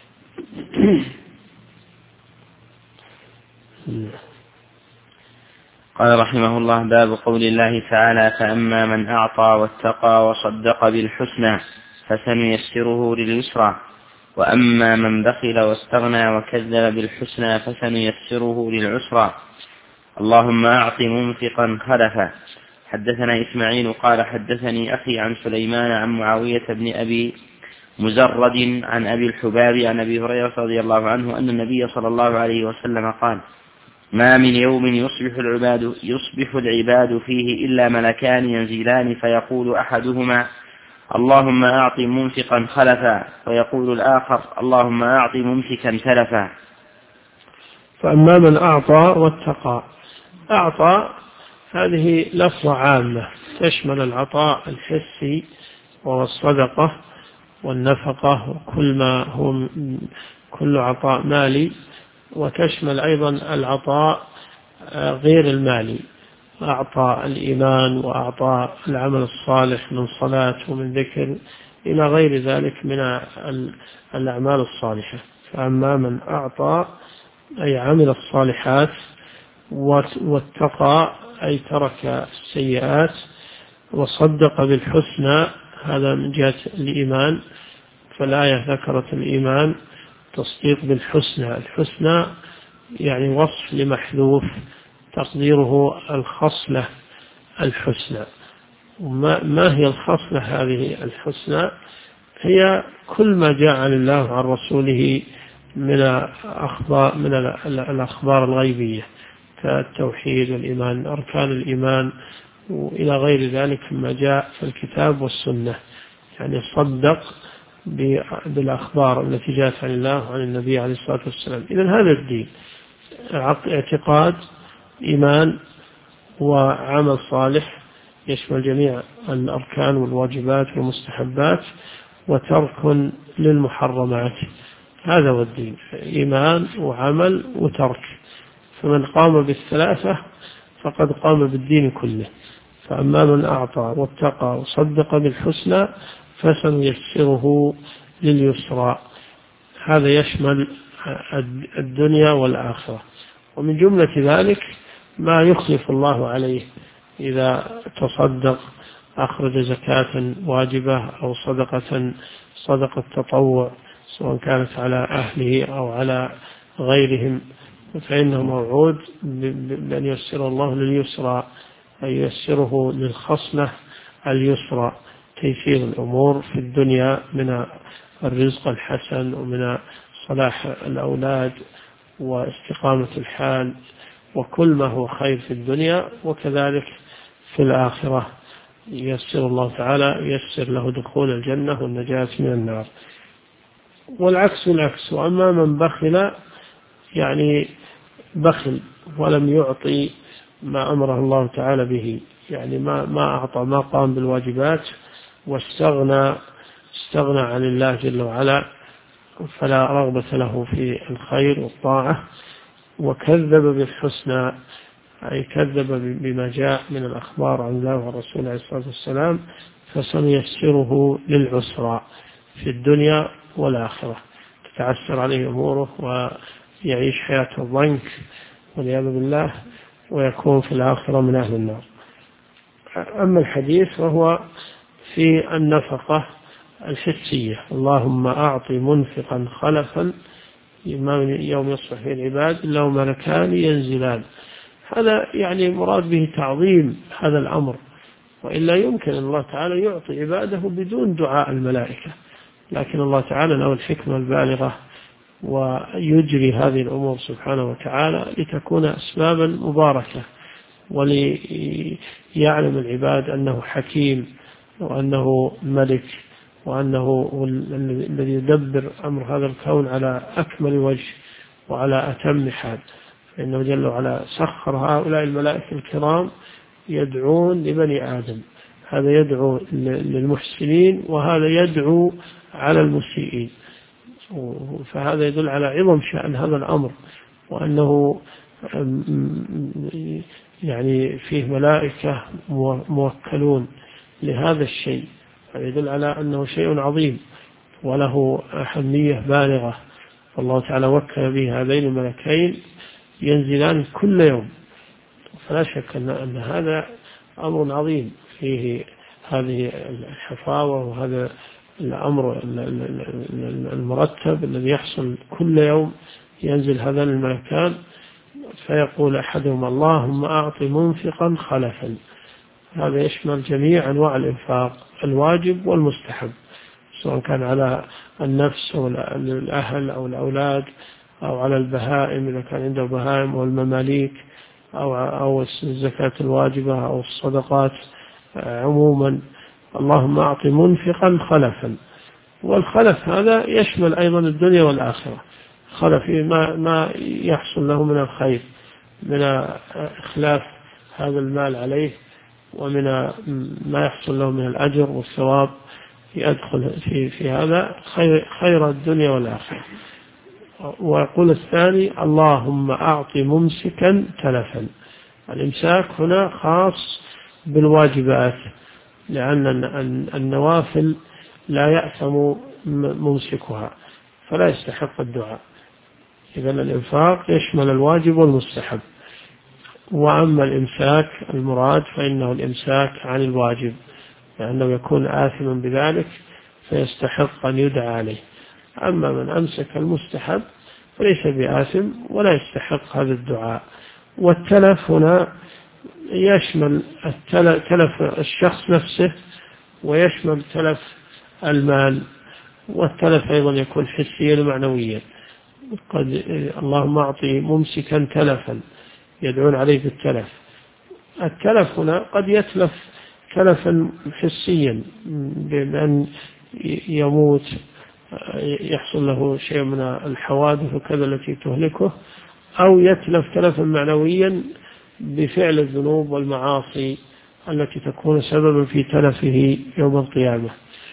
قال رحمه الله: باب قول الله تعالى: فأما من أعطى واتقى وصدق بالحسنى فسنيسره لليسرى، وأما من بخل واستغنى وكذب بالحسنى فسنيسره للعسرى. اللهم أعط منفقا خلفا. حدثنا إسماعيل قال حدثني أخي عن سليمان عن معاوية بن أبي مزرد عن أبي الحباب عن أبي هريرة رضي الله عنه أن النبي صلى الله عليه وسلم قال: ما من يوم يصبح العباد فيه إلا ملكان ينزلان، فيقول أحدهما: اللهم أعط منفقا خلفا، ويقول الآخر: اللهم أعط ممسكا تلفا. فأما من أعطى واتقى. أعطى هذه لفظة عامة تشمل العطاء الحسي والصدقة والنفقة وكل ما هو كل عطاء مالي، وتشمل أيضا العطاء غير المالي، أعطى الإيمان وأعطى العمل الصالح من صلاة ومن ذكر إلى غير ذلك من الأعمال الصالحة. فأما من أعطى أي عمل الصالحات، واتقى أي ترك السيئات، وصدق بالحسنى، هذا من جهة الإيمان، فالآية ذكرت الإيمان تصديق بالحسنى. الحسنى يعني وصف لمحذوف تقديره الخصلة الحسنى. ما هي الخصلة هذه الحسنى؟ هي كل ما جاء عن الله وعن رسوله من الأخبار الغيبية كالتوحيد والإيمان، أركان الإيمان، وإلى غير ذلك مما جاء في الكتاب والسنة. يعني صدق بالأخبار التي جاءت عن الله وعن النبي عليه الصلاة والسلام. إذن هذا الدين اعتقاد، إيمان، وعمل صالح يشمل جميع الأركان والواجبات والمستحبات، وترك للمحرمات. هذا هو الدين، إيمان وعمل وترك. فمن قام بالثلاثة فقد قام بالدين كله. فأما من أعطى واتقى وصدق بالحسنى فسنيسره لليسرى. هذا يشمل الدنيا والآخرة. ومن جملة ذلك ما يخلف الله عليه إذا تصدق، أخرج زكاة واجبة أو صدقة تطوع، سواء كانت على أهله أو على غيرهم، فإنه موعود بأن ييسر الله لليسرى، أي ييسره للخصلة اليسرى، تيسير الأمور في الدنيا من الرزق الحسن، ومن صلاح الأولاد واستقامة الحال، وكل ما هو خير في الدنيا. وكذلك في الآخرة ييسر الله تعالى، ييسر له دخول الجنة والنجاة من النار. والعكس بالعكس. وأما من بخل، يعني بخل ولم يعطي ما أمره الله تعالى به، يعني ما أعطى، ما قام بالواجبات، واستغنى عن الله جل وعلا، فلا رغبة له في الخير والطاعة، وكذب بالحسنى، أي كذب بما جاء من الأخبار عن الله والرسول عليه الصلاة والسلام، فسنيسره للعسرى في الدنيا والآخرة، تتعسر عليه أموره ويعيش حياة الضنك والعياذ بالله، ويكون في الآخرة من أهل النار. أما الحديث وهو في النفقة الحسية: اللهم أعط منفقا خلفا يوم يصبح فيه العباد إلا ملكان ينزلان. هذا يعني مراد به تعظيم هذا الأمر، وإلا يمكن أن الله تعالى يعطي عباده بدون دعاء الملائكة، لكن الله تعالى له الحكمة البالغة، ويجري هذه الأمور سبحانه وتعالى لتكون أسبابا مباركة، وليعلم العباد أنه حكيم، وأنه ملك، وأنه الذي يدبر أمر هذا الكون على أكمل وجه وعلى أتم حال. فإنه جل وعلا سخر هؤلاء الملائكة الكرام يدعون لبني آدم، هذا يدعو للمحسنين وهذا يدعو على المسيئين. فهذا يدل على عظم شأن هذا الأمر، وأنه يعني فيه ملائكة موكلون لهذا الشيء، يدل على أنه شيء عظيم وله أهمية بالغة. فالله تعالى وكل به هذين الملكين ينزلان كل يوم، فلا شك أن هذا أمر عظيم فيه هذه الحفاوة وهذا الأمر المرتب الذي يحصل كل يوم. ينزل هذان الملكان فيقول أحدهم: اللهم أعط منفقا خلفا. هذا يشمل جميع أنواع الإنفاق، الواجب والمستحب، سواء كان على النفس أو الأهل أو الأولاد أو على البهائم إذا كان عنده بهائم، والمماليك، أو الزكاة الواجبة أو الصدقات عموما. اللهم أعط منفقا خلفا. والخلف هذا يشمل أيضا الدنيا والآخرة، خلف ما يحصل له من الخير، من إخلاف هذا المال عليه، ومن ما يحصل له من الأجر والثواب، يدخل في هذا خير الدنيا والآخرة. ويقول الثاني: اللهم أعط ممسكا تلفا. الإمساك هنا خاص بالواجبات، لأن النوافل لا يأثم ممسكها، فلا يستحق الدعاء. إذا الإنفاق يشمل الواجب والمستحب. وأما الإمساك المراد فإنه الإمساك عن الواجب، لأنه يكون آثما بذلك فيستحق أن يدعى عليه. أما من أمسك المستحب فليس بآثم ولا يستحق هذا الدعاء. والتلف هنا يشمل تلف الشخص نفسه ويشمل تلف المال، والتلف أيضا يكون حسيا ومعنويا. قد اللهم أعطي ممسكا تلفا، يدعون عليه بالتلف. التلف هنا قد يتلف تلفا حسيا بأن يموت، يحصل له شيء من الحوادث وكذا التي تهلكه، أو يتلف تلفا معنويا بفعل الذنوب والمعاصي التي تكون سببا في تلفه يوم القيامة.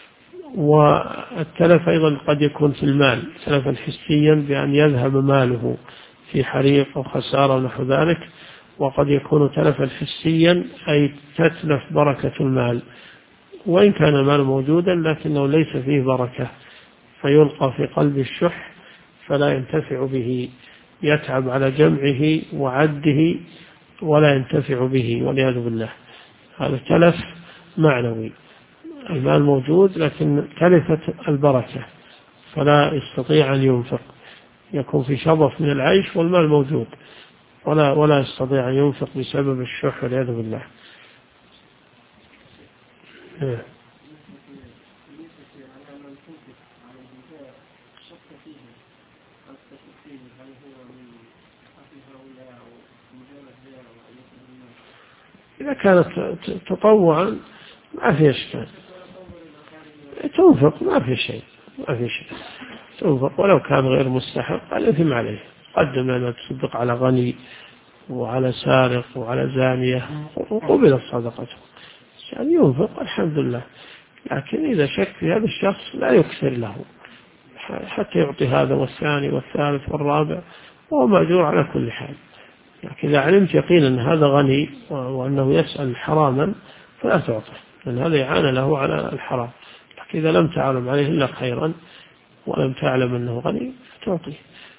والتلف أيضا قد يكون في المال تلفا حسيا بأن يذهب ماله في حريق أو خسارة ونحو ذلك، وقد يكون تلفا حسيا أي تتلف بركة المال، وإن كان المال موجودا لكنه ليس فيه بركة، فيلقى في قلب الشح فلا ينتفع به، يتعب على جمعه وعده ولا ينتفع به والعياذ بالله. هذا تلف معنوي، المال موجود لكن تلفت البركة فلا يستطيع أن ينفق، يكون في شظف من العيش والمال موجود ولا يستطيع أن ينفق بسبب الشح والعياذ بالله. إذا كانت تطوعا ما في إشكال، تنفق ما في شيء، تنفق ولو كان غير مستحق الإثم عليه. قدم لنا تصدق على غني وعلى سارق وعلى زانية وقبلت صدقته، يعني ينفق الحمد لله. لكن إذا شك في هذا الشخص لا يكثر له حتى يعطي هذا والثاني والثالث والرابع، وهو مأجور على كل حال. لكن إذا علمت يقينا أن هذا غني وأنه يسأل حراما فلا تعطه، لأن هذا إعانة له على الحرام. لكن إذا لم تعلم عليه إلا خيرا ولم تعلم أنه غني فتعطيه.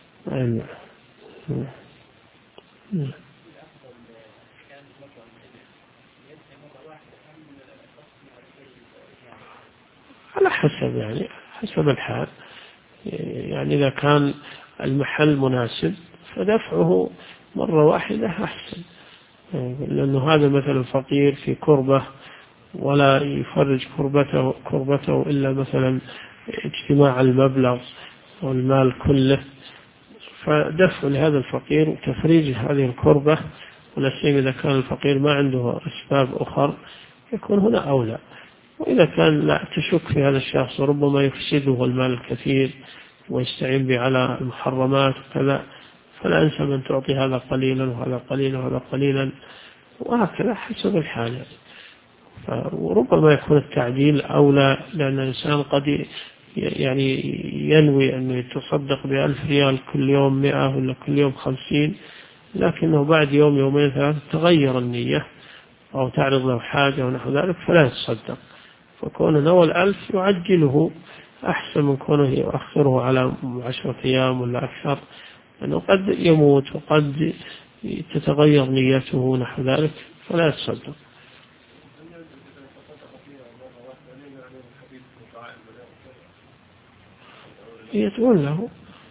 على حسب، يعني حسب الحال. يعني إذا كان المحل مناسب فدفعه مرة واحدة أحسن، لأنه هذا مثلا فقير في كربة ولا يفرج كربته إلا مثلا اجتماع المبلغ والمال كله، فدفع لهذا الفقير وتفريج هذه الكربة، ولا سيما إذا كان الفقير ما عنده أسباب أخرى يكون هنا أولى. وإذا كان لا تشك في هذا الشخص وربما يفسده المال الكثير ويستعين به على المحرمات وكذا، فلا أنسى من تعطي هذا قليلا وهذا قليلا وهذا قليلا، وهكذا حسب الحال. وربما يكون التعديل أولى، لأن الإنسان قد يعني ينوي أنه يتصدق ب1000 ريال كل يوم 100 ولا كل يوم 50، لكنه بعد يوم يومين ثلاثة تغير النية أو تعرض له حاجة ونحو ذلك فلا يتصدق. فكونه نوى 1000 يعجله أحسن من كونه يؤخره على 10 أيام ولا أكثر، لأنه قد يموت وقد تتغير نيته نحو ذلك فلا يتصدق. يتقول له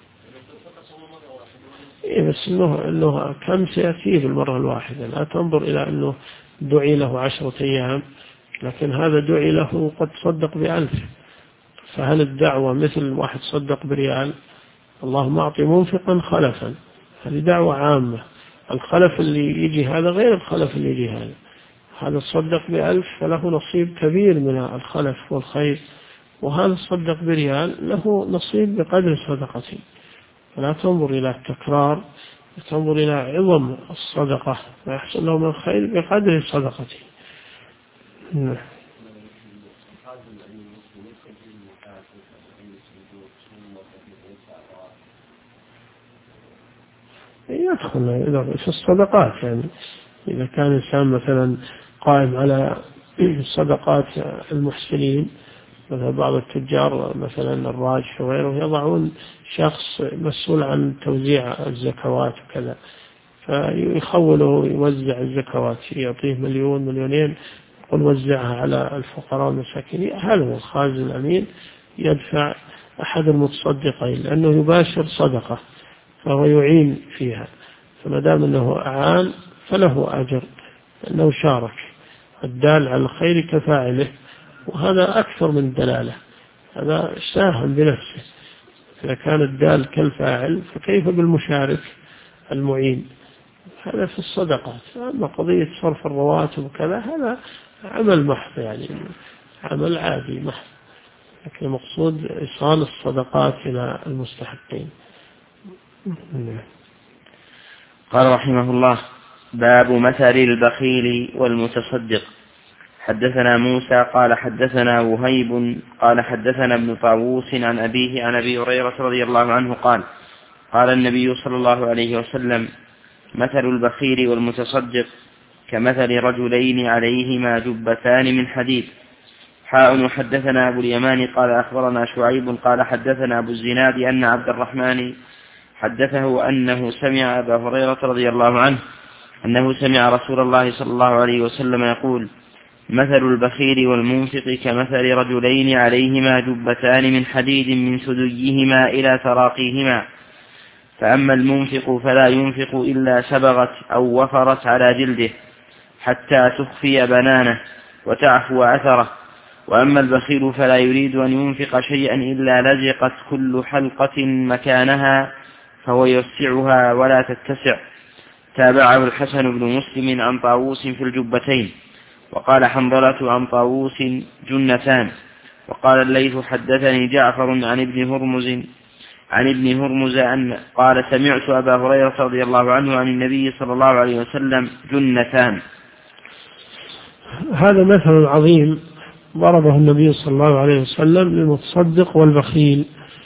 بس إنه كم سيأتيه بالمرة الواحدة، لا تنظر إلى أنه دعي له 10 أيام، لكن هذا دعي له قد صدق ب1000. فهل الدعوة مثل واحد صدق بريال؟ اللهم أعطي منفقا خلفا، هذه دعوة عامة. الخلف اللي يجي هذا غير الخلف اللي يجي هذا صدق ب1000 فله نصيب كبير من الخلف والخير، وهذا صدق بريال له نصيب بقدر صدقته. فلا تنظر إلى التكرار، تنظر إلى عظم الصدقة ويحصل له من الخير بقدر صدقته. يدخل في الصدقات، يعني إذا كان الإنسان مثلا قائم على صدقات المحسنين مثلا بعض التجار مثلا الراجح وغيره يضعون شخص مسؤول عن توزيع الزكوات وكذا، فيخوله يوزع الزكوات، يعطيه 1,000,000 2,000,000 يقول وزعها على الفقراء والمساكين. هذا هو الخازن الأمين، يدفع أحد المتصدقين لأنه يباشر صدقة فهو يعين فيها، فما دام أنه أعان فله أجر لأنه شارك، الدال على الخير كفاعله، وهذا أكثر من دلالة، هذا ساهم بنفسه. إذا كان الدال كالفاعل فكيف بالمشارك المعين؟ هذا في الصدقات. أما قضية صرف الرواتب وكذا هذا عمل محض، يعني عمل عادي محض، لكن المقصود إيصال الصدقات إلى المستحقين. قال رحمه الله: باب مثل البخيل والمتصدق. حدثنا موسى قال حدثنا وهيب قال حدثنا ابن طاووس عن أبيه عن أبي هريرة رضي الله عنه قال: قال النبي صلى الله عليه وسلم: مثل البخيل والمتصدق كمثل رجلين عليهما جبتان من حديد. حدثنا أبو اليمان قال أخبرنا شعيب قال حدثنا أبو الزناد أن عبد الرحمن حدثه أنه سمع أبا هريرة رضي الله عنه أنه سمع رسول الله صلى الله عليه وسلم يقول: مثل البخيل والمنفق كمثل رجلين عليهما جبتان من حديد من ثديهما إلى تراقيهما، فأما المنفق فلا ينفق إلا سبغت أو وفرت على جلده حتى تخفي بنانه وتعفو أثره، وأما البخيل فلا يريد أن ينفق شيئا إلا لزقت كل حلقة مكانها فهو يوسعها ولا تتسع. تابعه الحسن بن مسلم عن طاووس في الجبتين، وقال حنظلة عن طاووس جنتان. وقال الليث حدثني جعفر عن ابن هرمز أن قال: سمعت أبا هريرة رضي الله عنه عن النبي صلى الله عليه وسلم: جنتان. هذا مثل عظيم ضربه النبي صلى الله عليه وسلم للمتصدق والبخيل،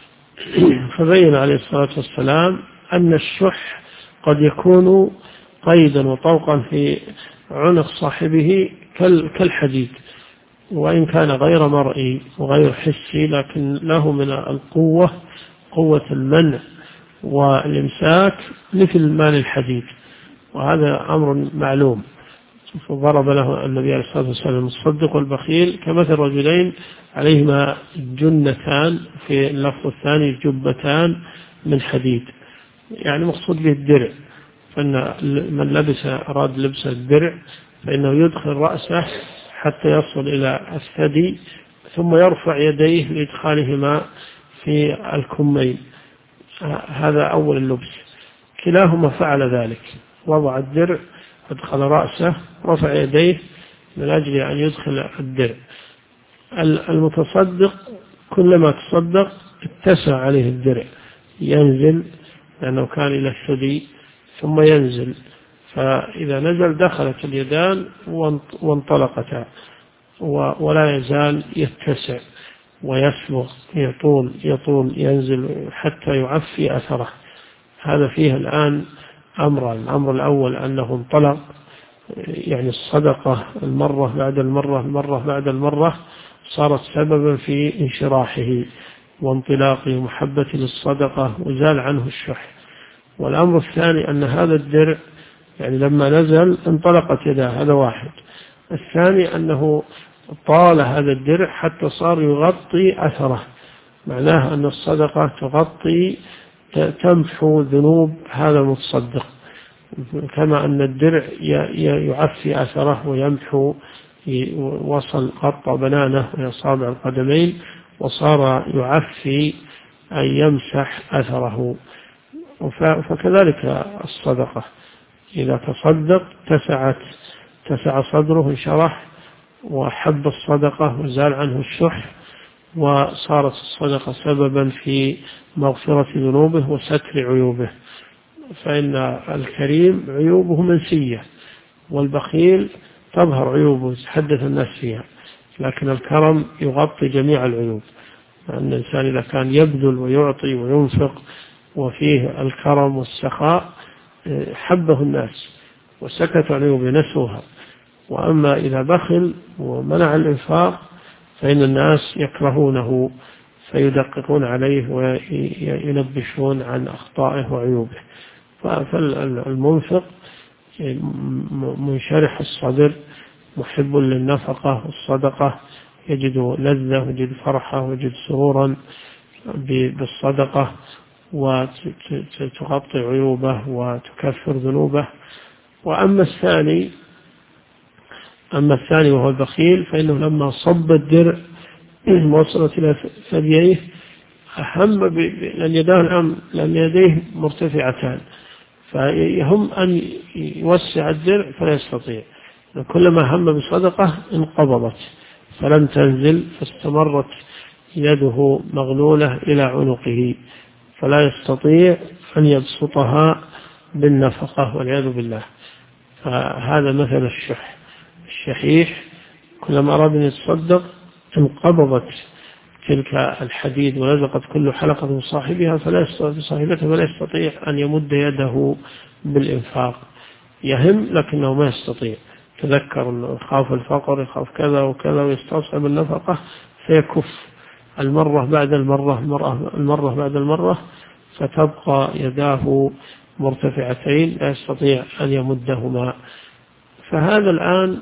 فبين عليه الصلاة والسلام أن الشح قد يكون قيدا وطوقا في عنق صاحبه كالحديد، وإن كان غير مرئي وغير حسي، لكن له من القوة قوة المنع والإمساك مثل مال الحديد، وهذا أمر معلوم. فضرب له النبي عليه الصلاة والسلام المتصدق والبخيل كمثل رجلين عليهما جنتان، في اللفظ الثاني جبتان من حديد، يعني مقصود به الدرع، فإن من أراد لبس الدرع فإنه يدخل رأسه حتى يصل إلى الثدي ثم يرفع يديه لإدخالهما في الكمين، هذا أول اللبس. كلاهما فعل ذلك، وضع الدرع، أدخل رأسه، رفع يديه من أجل أن يدخل الدرع. المتصدق كلما تصدق اتسع عليه الدرع، ينزل لأنه كان إلى الثدي ثم ينزل، فإذا نزل دخلت اليدان وانطلقتا، ولا يزال يتسع ويسبغ، يطول ينزل حتى يعفي أثره. هذا فيه الآن أمران: الأمر الأول أنه انطلق، يعني الصدقة المرة بعد المرة بعد المرة صارت سببا في انشراحه وانطلاقه ومحبة للصدقة وزال عنه الشح. والأمر الثاني أن هذا الدرع يعني لما نزل انطلقت يداه، هذا واحد. الثاني أنه طال هذا الدرع حتى صار يغطي أثره، معناه أن الصدقة تغطي تمحو ذنوب هذا المتصدق، كما أن الدرع يعفي أثره ويمحو، وصل غطى بنانه وأصابع القدمين وصار يعفي أن يمسح أثره. فكذلك الصدقة إذا تصدق تسع صدره، انشرح وحب الصدقة وزال عنه الشح، وصارت الصدقة سببا في مغفرة ذنوبه وستر عيوبه. فإن الكريم عيوبه منسية، والبخيل تظهر عيوبه يتحدث الناس فيها، لكن الكرم يغطي جميع العيوب. لأن الإنسان إذا كان يبذل ويعطي وينفق وفيه الكرم والسخاء حبه الناس وسكت عن عيوبه نسوها. وأما إذا بخل ومنع الإنفاق فإن الناس يكرهونه فيدققون عليه وينبشون عن أخطائه وعيوبه. فالمنفق منشرح الصدر محب للنفقة والصدقة، يجد لذة ويجد فرحة ويجد سرورا بالصدقة، وتغطي عيوبه وتكفر ذنوبه. وأما الثاني وهو البخيل فإنه لما صب الدرع وصلت إلى ثدييه أهم لأن يديه مرتفعتان، فيهم أن يوسع الدرع فلا يستطيع. كلما هم بصدقة انقبضت فلم تنزل، فاستمرت يده مغلولة إلى عنقه فلا يستطيع أن يبسطها بالنفقة والعياذ بالله. فهذا مثل الشحيح كلما أراد أن يتصدق انقبضت تلك الحديد ولزقت كل حلقة من صاحبها فلا يستطيع أن يمد يده بالإنفاق. يهم لكنه ما يستطيع، تذكر أنه يخاف الفقر، يخاف كذا وكذا، ويستصعب النفقة فيكف المرة بعد المرة فتبقى يداه مرتفعتين لا يستطيع أن يمدهما. فهذا الآن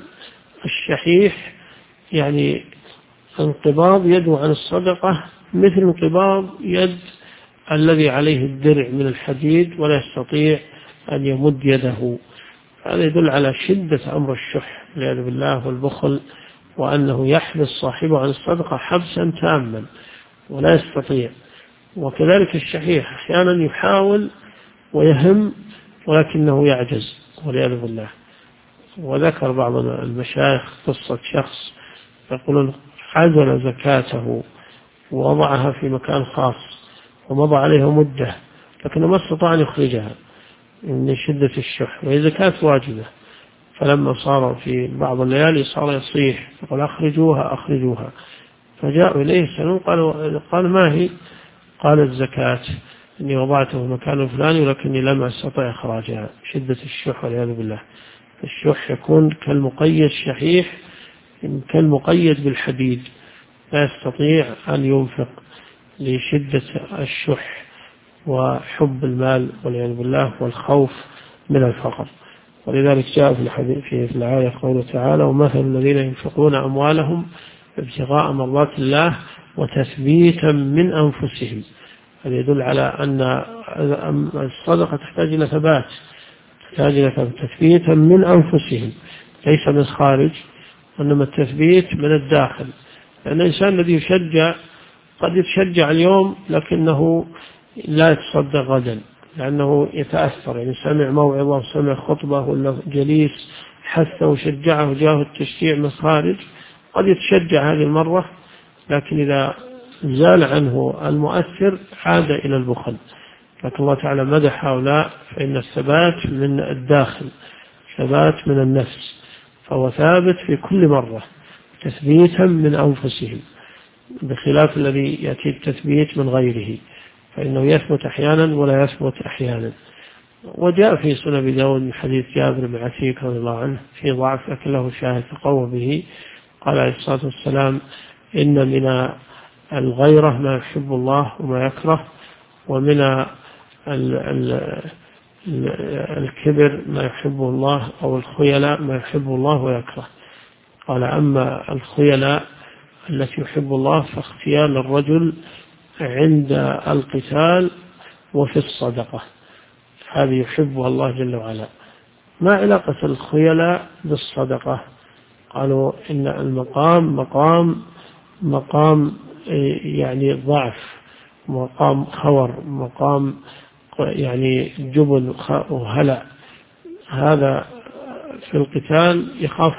الشحيح يعني انقباض يده عن الصدقة مثل انقباض يد الذي عليه الدرع من الحديد ولا يستطيع أن يمد يده. هذا يدل على شدة أمر الشح والعياذ بالله والبخل، وأنه يحبس صاحبه عن الصدقة حبسا تاما ولا يستطيع. وكذلك الشحيح أحيانا يحاول ويهم ولكنه يعجز والعياذ بالله. وذكر بعض المشايخ قصة شخص يقولون عزل زكاته ووضعها في مكان خاص ومضى عليها مدة لكنه ما استطاع أن يخرجها من شدة الشح، وهي زكاة واجبة. فلما صار في بعض الليالي صار يصيح يقول أخرجوها. فجاءوا إليه يسألون قال ما هي؟ قال الزكاة، إني وضعته في مكان الفلاني ولكني لم أستطع إخراجها. شدة الشح والعياذ بالله. الشح يكون كالمقيد شحيح كالمقيد بالحديد لا يستطيع أن ينفق لشدة الشح وحب المال والعياذ بالله والخوف من الفقر. ولذلك جاء في الحديث في الآية قوله تعالى: ومثل الذين ينفقون أموالهم ابتغاء مرضات الله وتثبيتا من أنفسهم. هذا يدل على أن الصدقة تحتاج إلى ثبات، تحتاج إلى تثبيتا من أنفسهم ليس من خارج، وإنما التثبيت من الداخل. لأن الإنسان الذي يشجع قد يتشجع اليوم لكنه لا يتصدق غدا لأنه يتأثر، يعني سمع موعظة سمع خطبة ولا جليس حثه وشجعه جاه التشجيع من خارج قد يتشجع هذه المرة، لكن إذا زال عنه المؤثر عاد إلى البخل. لكن الله تعالى مدح هؤلاء فإن الثبات من الداخل، ثبات من النفس، فهو ثابت في كل مرة تثبيتا من أنفسهم، بخلاف الذي يأتي التثبيت من غيره فإنه يثبت أحيانا ولا يثبت أحيانا. وجاء في سنن أبي داود من حديث جابر بن عتيك رضي الله عنه في ضعف لكن له شاهد تقوى به، قال عليه الصلاة والسلام: إن من الغيرة ما يحب الله وما يكره، ومن الكبر ما يحبه الله، أو الخيلاء ما يحبه الله ويكره. قال: أما الخيلاء التي يحب الله فاختيال الرجل عند القتال وفي الصدقة، هذه يحبها الله جل وعلا. ما علاقة الخيلاء بالصدقة؟ قالوا إن المقام مقام يعني ضعف، مقام خور، مقام يعني جبن وهلع. هذا في القتال يخاف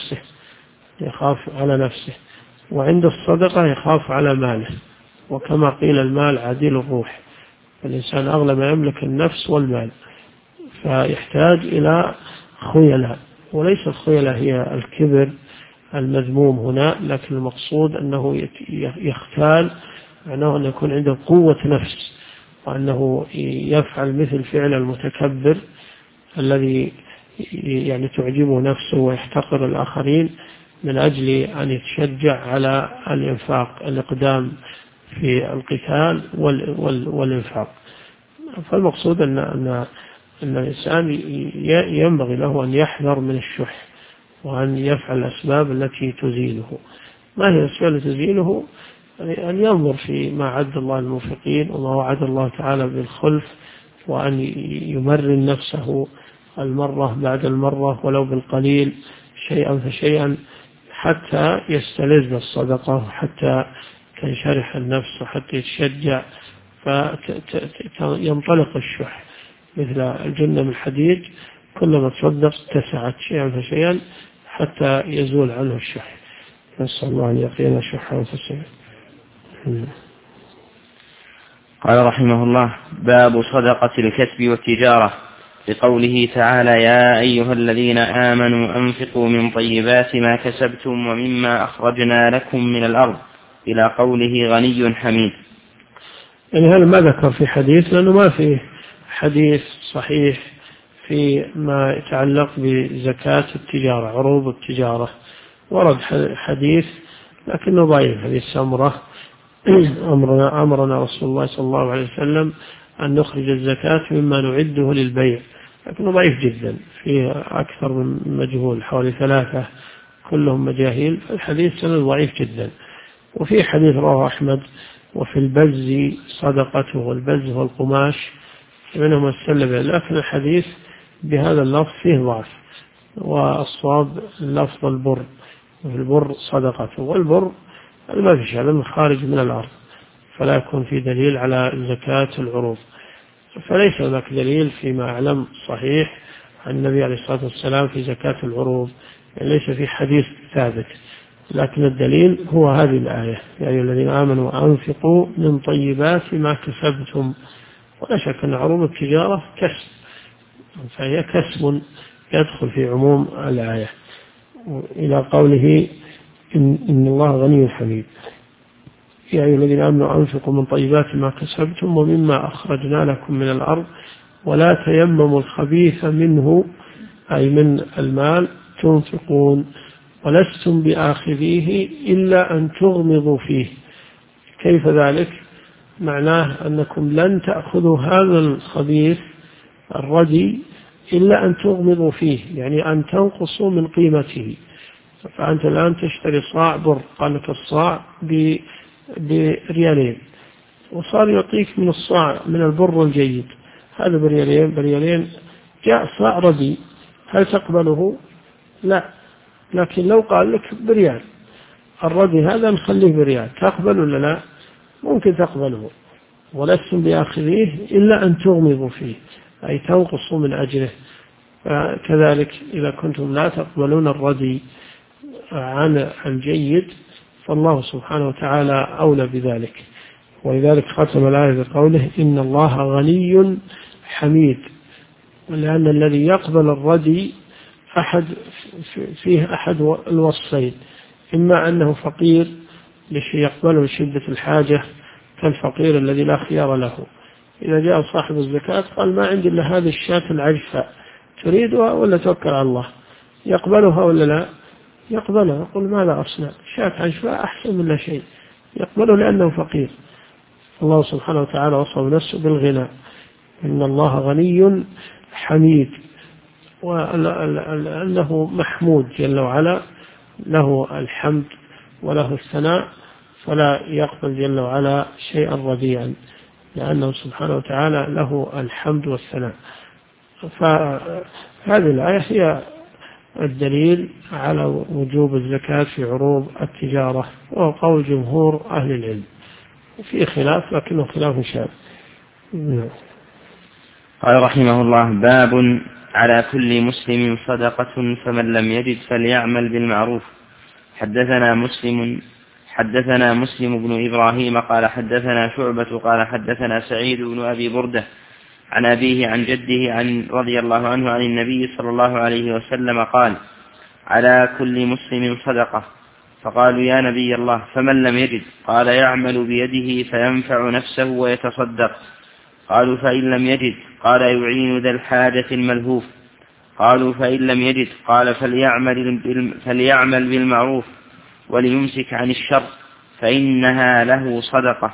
على نفسه، وعند الصدقة يخاف على ماله. وكما قيل المال عديل الروح، الإنسان أغلى ما يملك النفس والمال، فيحتاج إلى خيلاء. وليس الخيلاء هي الكبر المذموم هنا، لكن المقصود أنه يختال، معناه أن يكون عنده قوة نفس، وأنه يفعل مثل فعل المتكبر الذي يعني تعجبه نفسه ويحتقر الآخرين، من أجل أن يتشجع على الإنفاق، الإقدام في القتال والإنفاق. فالمقصود أن الإنسان ينبغي له أن يحذر من الشح وأن يفعل الأسباب التي تزيله. ما هي الأسباب التي تزيله؟ أن ينظر في ما عد الله للمنفقين وما وعد الله تعالى بالخلف، وأن يمرن نفسه المرة بعد المرة ولو بالقليل شيئا فشيئا حتى يستلذ الصدقة وحتى تنشرح النفس وحتى يتشجع فينطلق الشح مثل الجنة من الحديد، كلما تصدق اتسعت شيئا فشيئا حتى يزول عنه الشح. نسأل الله أن يقينا الشح أنفسنا. قال رحمه الله: باب صدقة الكسب والتجارة، بقوله تعالى: يا أيها الذين آمنوا أنفقوا من طيبات ما كسبتم ومما أخرجنا لكم من الأرض، إلى قوله غني حميد. يعني هذا ما ذكر في حديث، لأنه ما في حديث صحيح في ما يتعلق بزكاة التجارة، عروض التجارة. ورد حديث لكنه ضعيف، حديث سمرة: أمرنا رسول الله صلى الله عليه وسلم أن نخرج الزكاة مما نعده للبيع، لكنه ضعيف جدا، فيه أكثر من مجهول، حوالي 3 كلهم مجاهيل، فالحديث سند ضعيف جدا. وفي حديث رواه أحمد: وفي البز صدقته، والبز هو القماش منهم السلب، لكن الحديث بهذا اللفظ فيه ضعف، والصواب لفظ البر، وفي البر صدقته، والبر ما في شيء من خارج من الأرض، فلا يكون في دليل على زكاة العروض. فليس هناك دليل فيما أعلم صحيح عن النبي عليه الصلاة والسلام في زكاة العروض، يعني ليس في حديث ثابت، لكن الدليل هو هذه الآية: يا أيها الذين آمنوا أنفقوا من طيبات ما كسبتم. ولا شك أن عروض التجارة كسب، فهي كسب يدخل في عموم الآية، إلى قوله إن الله غني حميد. يا أيها الذين آمنوا أنفقوا من طيبات ما كسبتم ومما أخرجنا لكم من الأرض ولا تيمموا الخبيث منه، أي من المال، تنفقون ولستم بآخذيه إلا أن تغمضوا فيه. كيف ذلك؟ معناه أنكم لن تأخذوا هذا الخبيث الردي إلا أن تغمضوا فيه، يعني أن تنقصوا من قيمته. فأنت الآن تشتري صاع بر، قال لك الصاع بريالين، وصار يعطيك من الصاع من البر الجيد هذا بريالين، جاء صاع ردي، هل تقبله؟ لا. لكن لو قال لك بريال الردي هذا نخليه بريال، تقبل ولا لا؟ ممكن تقبله. ولستم بآخذيه إلا أن تغمضوا فيه، أي تنقصوا من أجره. كذلك إذا كنتم لا تقبلون الردي عن الجيد فالله سبحانه وتعالى أولى بذلك. ولذلك ختم الآية بقوله: إن الله غني حميد، لأن الذي يقبل الردي فيه أحد الوصفين: إما أنه فقير لشيء يقبله لشدة الحاجة، كالفقير الذي لا خيار له، إذا جاء صاحب الزكاة قال ما عندي إلا هذه الشاة العجفة، تريدها ولا توكل على الله؟ يقبلها ولا لا؟ يقبلها، يقول ماذا أصنع، شاة عجفة أحسن من لا شيء، يقبله لأنه فقير. الله سبحانه وتعالى وصف نفسه بالغنى: إن الله غني حميد، وأنه محمود جل وعلا، له الحمد وله الثناء، فلا يقبل جل وعلا شيئا رديئا، لأنه سبحانه وتعالى له الحمد والثناء. فهذه الآية هي الدليل على وجوب الزكاة في عروض التجارة، وهو قول جمهور أهل العلم، وفي خلاف لكنه خلاف شاذ. قال رحمه الله: باب على كل مسلم صدقة فمن لم يجد فليعمل بالمعروف. حدثنا مسلم بن إبراهيم قال حدثنا شعبة قال حدثنا سعيد بن أبي بردة عن أبيه عن جده رضي الله عنه عن النبي صلى الله عليه وسلم قال: على كل مسلم صدقة. فقالوا: يا نبي الله فمن لم يجد؟ قال: يعمل بيده فينفع نفسه ويتصدق. قالوا: فإن لم يجد؟ قال: يعين ذا الحاجة الملهوف. قالوا فإن لم يجد قال فليعمل بالمعروف وليمسك عن الشر فإنها له صدقة.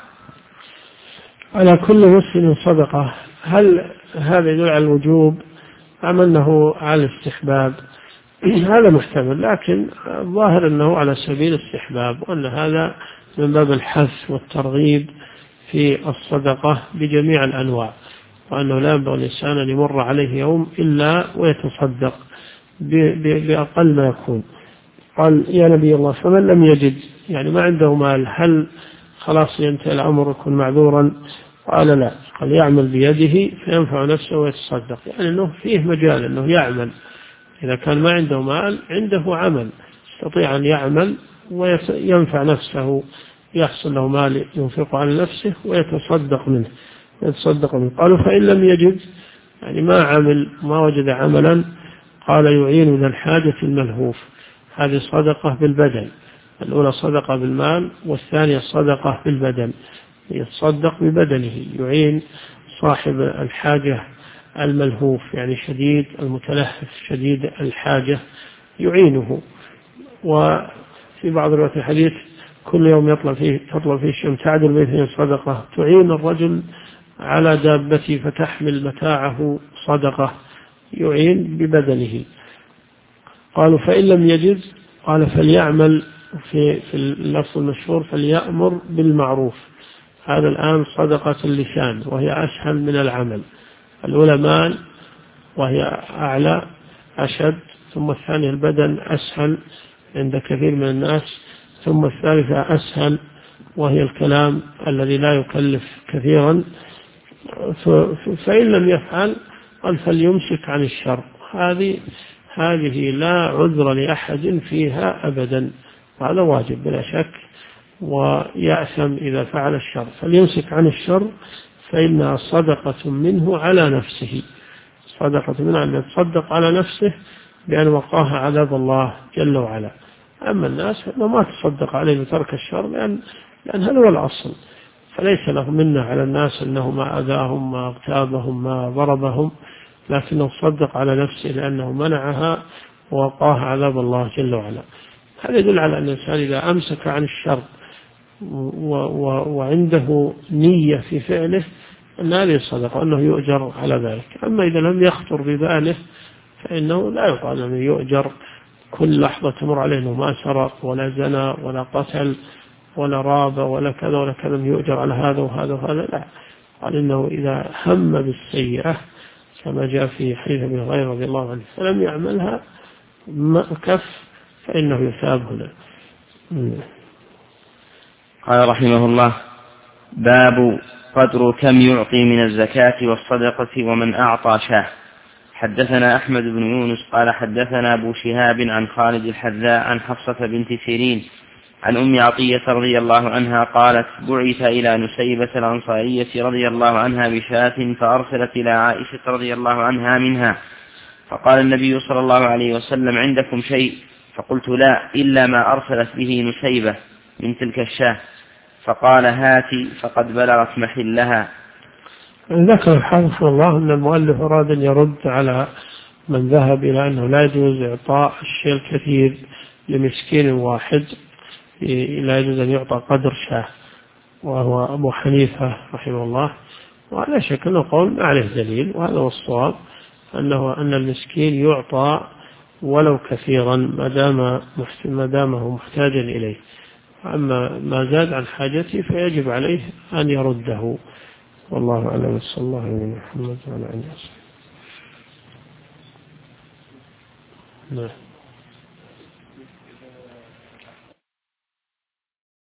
على كل مسلم صدقة. هل هذا يدل على الوجوب أم أنه على الاستحباب؟ هذا محتمل، لكن الظاهر أنه على سبيل الاستحباب، وأن هذا من باب الحث والترغيب في الصدقة بجميع الأنواع، وأنه لا ينبغي الإنسان أن يمر عليه يوم إلا ويتصدق بأقل ما يكون. قال يا نبي الله فمن لم يجد، يعني ما عنده مال، هل خلاص ينتهي الأمر يكون معذورا؟ قال لا، قال يعمل بيده فينفع نفسه ويتصدق، يعني أنه فيه مجال أنه يعمل. إذا كان ما عنده مال عنده عمل يستطيع أن يعمل وينفع نفسه، يحصل له مال ينفق على نفسه ويتصدق منه. قالوا فإن لم يجد، يعني ما عمل، ما وجد عملا، قال يعين ذا الحاجة الملهوف. هذه صدقة بالبدن، الأولى صدقة بالمال والثانية صدقة بالبدن، يتصدق ببدنه، يعين صاحب الحاجة الملهوف، يعني شديد المتلهف شديد الحاجة يعينه. وفي بعض روايات الحديث كل يوم تطلع فيه الشمس تعدل بيته صدقة، تعين الرجل على دابته فتحمل متاعه صدقة، يعين ببدنه. قالوا فإن لم يجد قال فليعمل في اللفظ المشهور فليأمر بالمعروف. هذا الآن صدقة اللسان وهي أسهل من العمل. الأولى مال وهي أعلى أشد، ثم الثانية البدن أسهل عند كثير من الناس، ثم الثالثة أسهل وهي الكلام الذي لا يكلف كثيرا. فإن لم يفعل قال فليمسك عن الشر. هذه لا عذر لأحد فيها أبدا، هذا واجب بلا شك، ويأثم إذا فعل الشر. فليمسك عن الشر فإنها صدقة منه على نفسه، صدقة منه أن يتصدق على نفسه بأن وقاها عذاب الله جل وعلا. أما الناس ما تصدق عليه بترك الشر، لأن هذا هو الأصل، فليس له منه على الناس أنه ما أذاهم ما اغتابهم ما ضربهم، لكنه صدق على نفسه لأنه منعها ووقاها عذاب الله جل وعلا. هذا يدل على أن الإنسان إذا أمسك عن الشر وعنده نية في فعله أن هذه الصدقة أنه يؤجر على ذلك. أما إذا لم يخطر بباله فإنه لا يقال أنه يؤجر كل لحظة تمر عليه أنه ما سرق ولا زنى ولا قتل ولا راب ولا كذا ولا كذا يؤجر على هذا وهذا وهذا، لا. قال إنه إذا هم بالسيئة كما جاء في حديث ابن هريرة رضي الله عنه فلم يعملها كف فإنه يثاب هنا. قال رحمه الله باب قدر كم يعطي من الزكاة والصدقة ومن أعطى شاه. حدثنا أحمد بن يونس قال حدثنا أبو شهاب عن خالد الحذاء عن حفصة بنت سيرين عن أم عطية رضي الله عنها قالت بعث إلى نسيبة الأنصارية رضي الله عنها بشاة فأرسلت إلى عائشة رضي الله عنها منها، فقال النبي صلى الله عليه وسلم عندكم شيء؟ فقلت لا إلا ما أرسلت به نسيبة من تلك الشاة، فقال هاتي فقد بلغت محلها. ذكر الحافظ الله أن المؤلف أراد أن يرد على من ذهب إلى أنه لا يجوز إعطاء الشيء الكثير لمسكين واحد، لا يجوز أن يعطى قدر شاه، وهو أبو حنيفة رحمه الله. وعلى شك أنه قول ما عليه دليل، وهذا هو الصواب، أن المسكين يعطى ولو كثيرا ما دامه محتاجا إليه. أما ما زاد عن حاجته فيجب عليه أن يرده. والله أعلم. صلى الله عليه وسلم.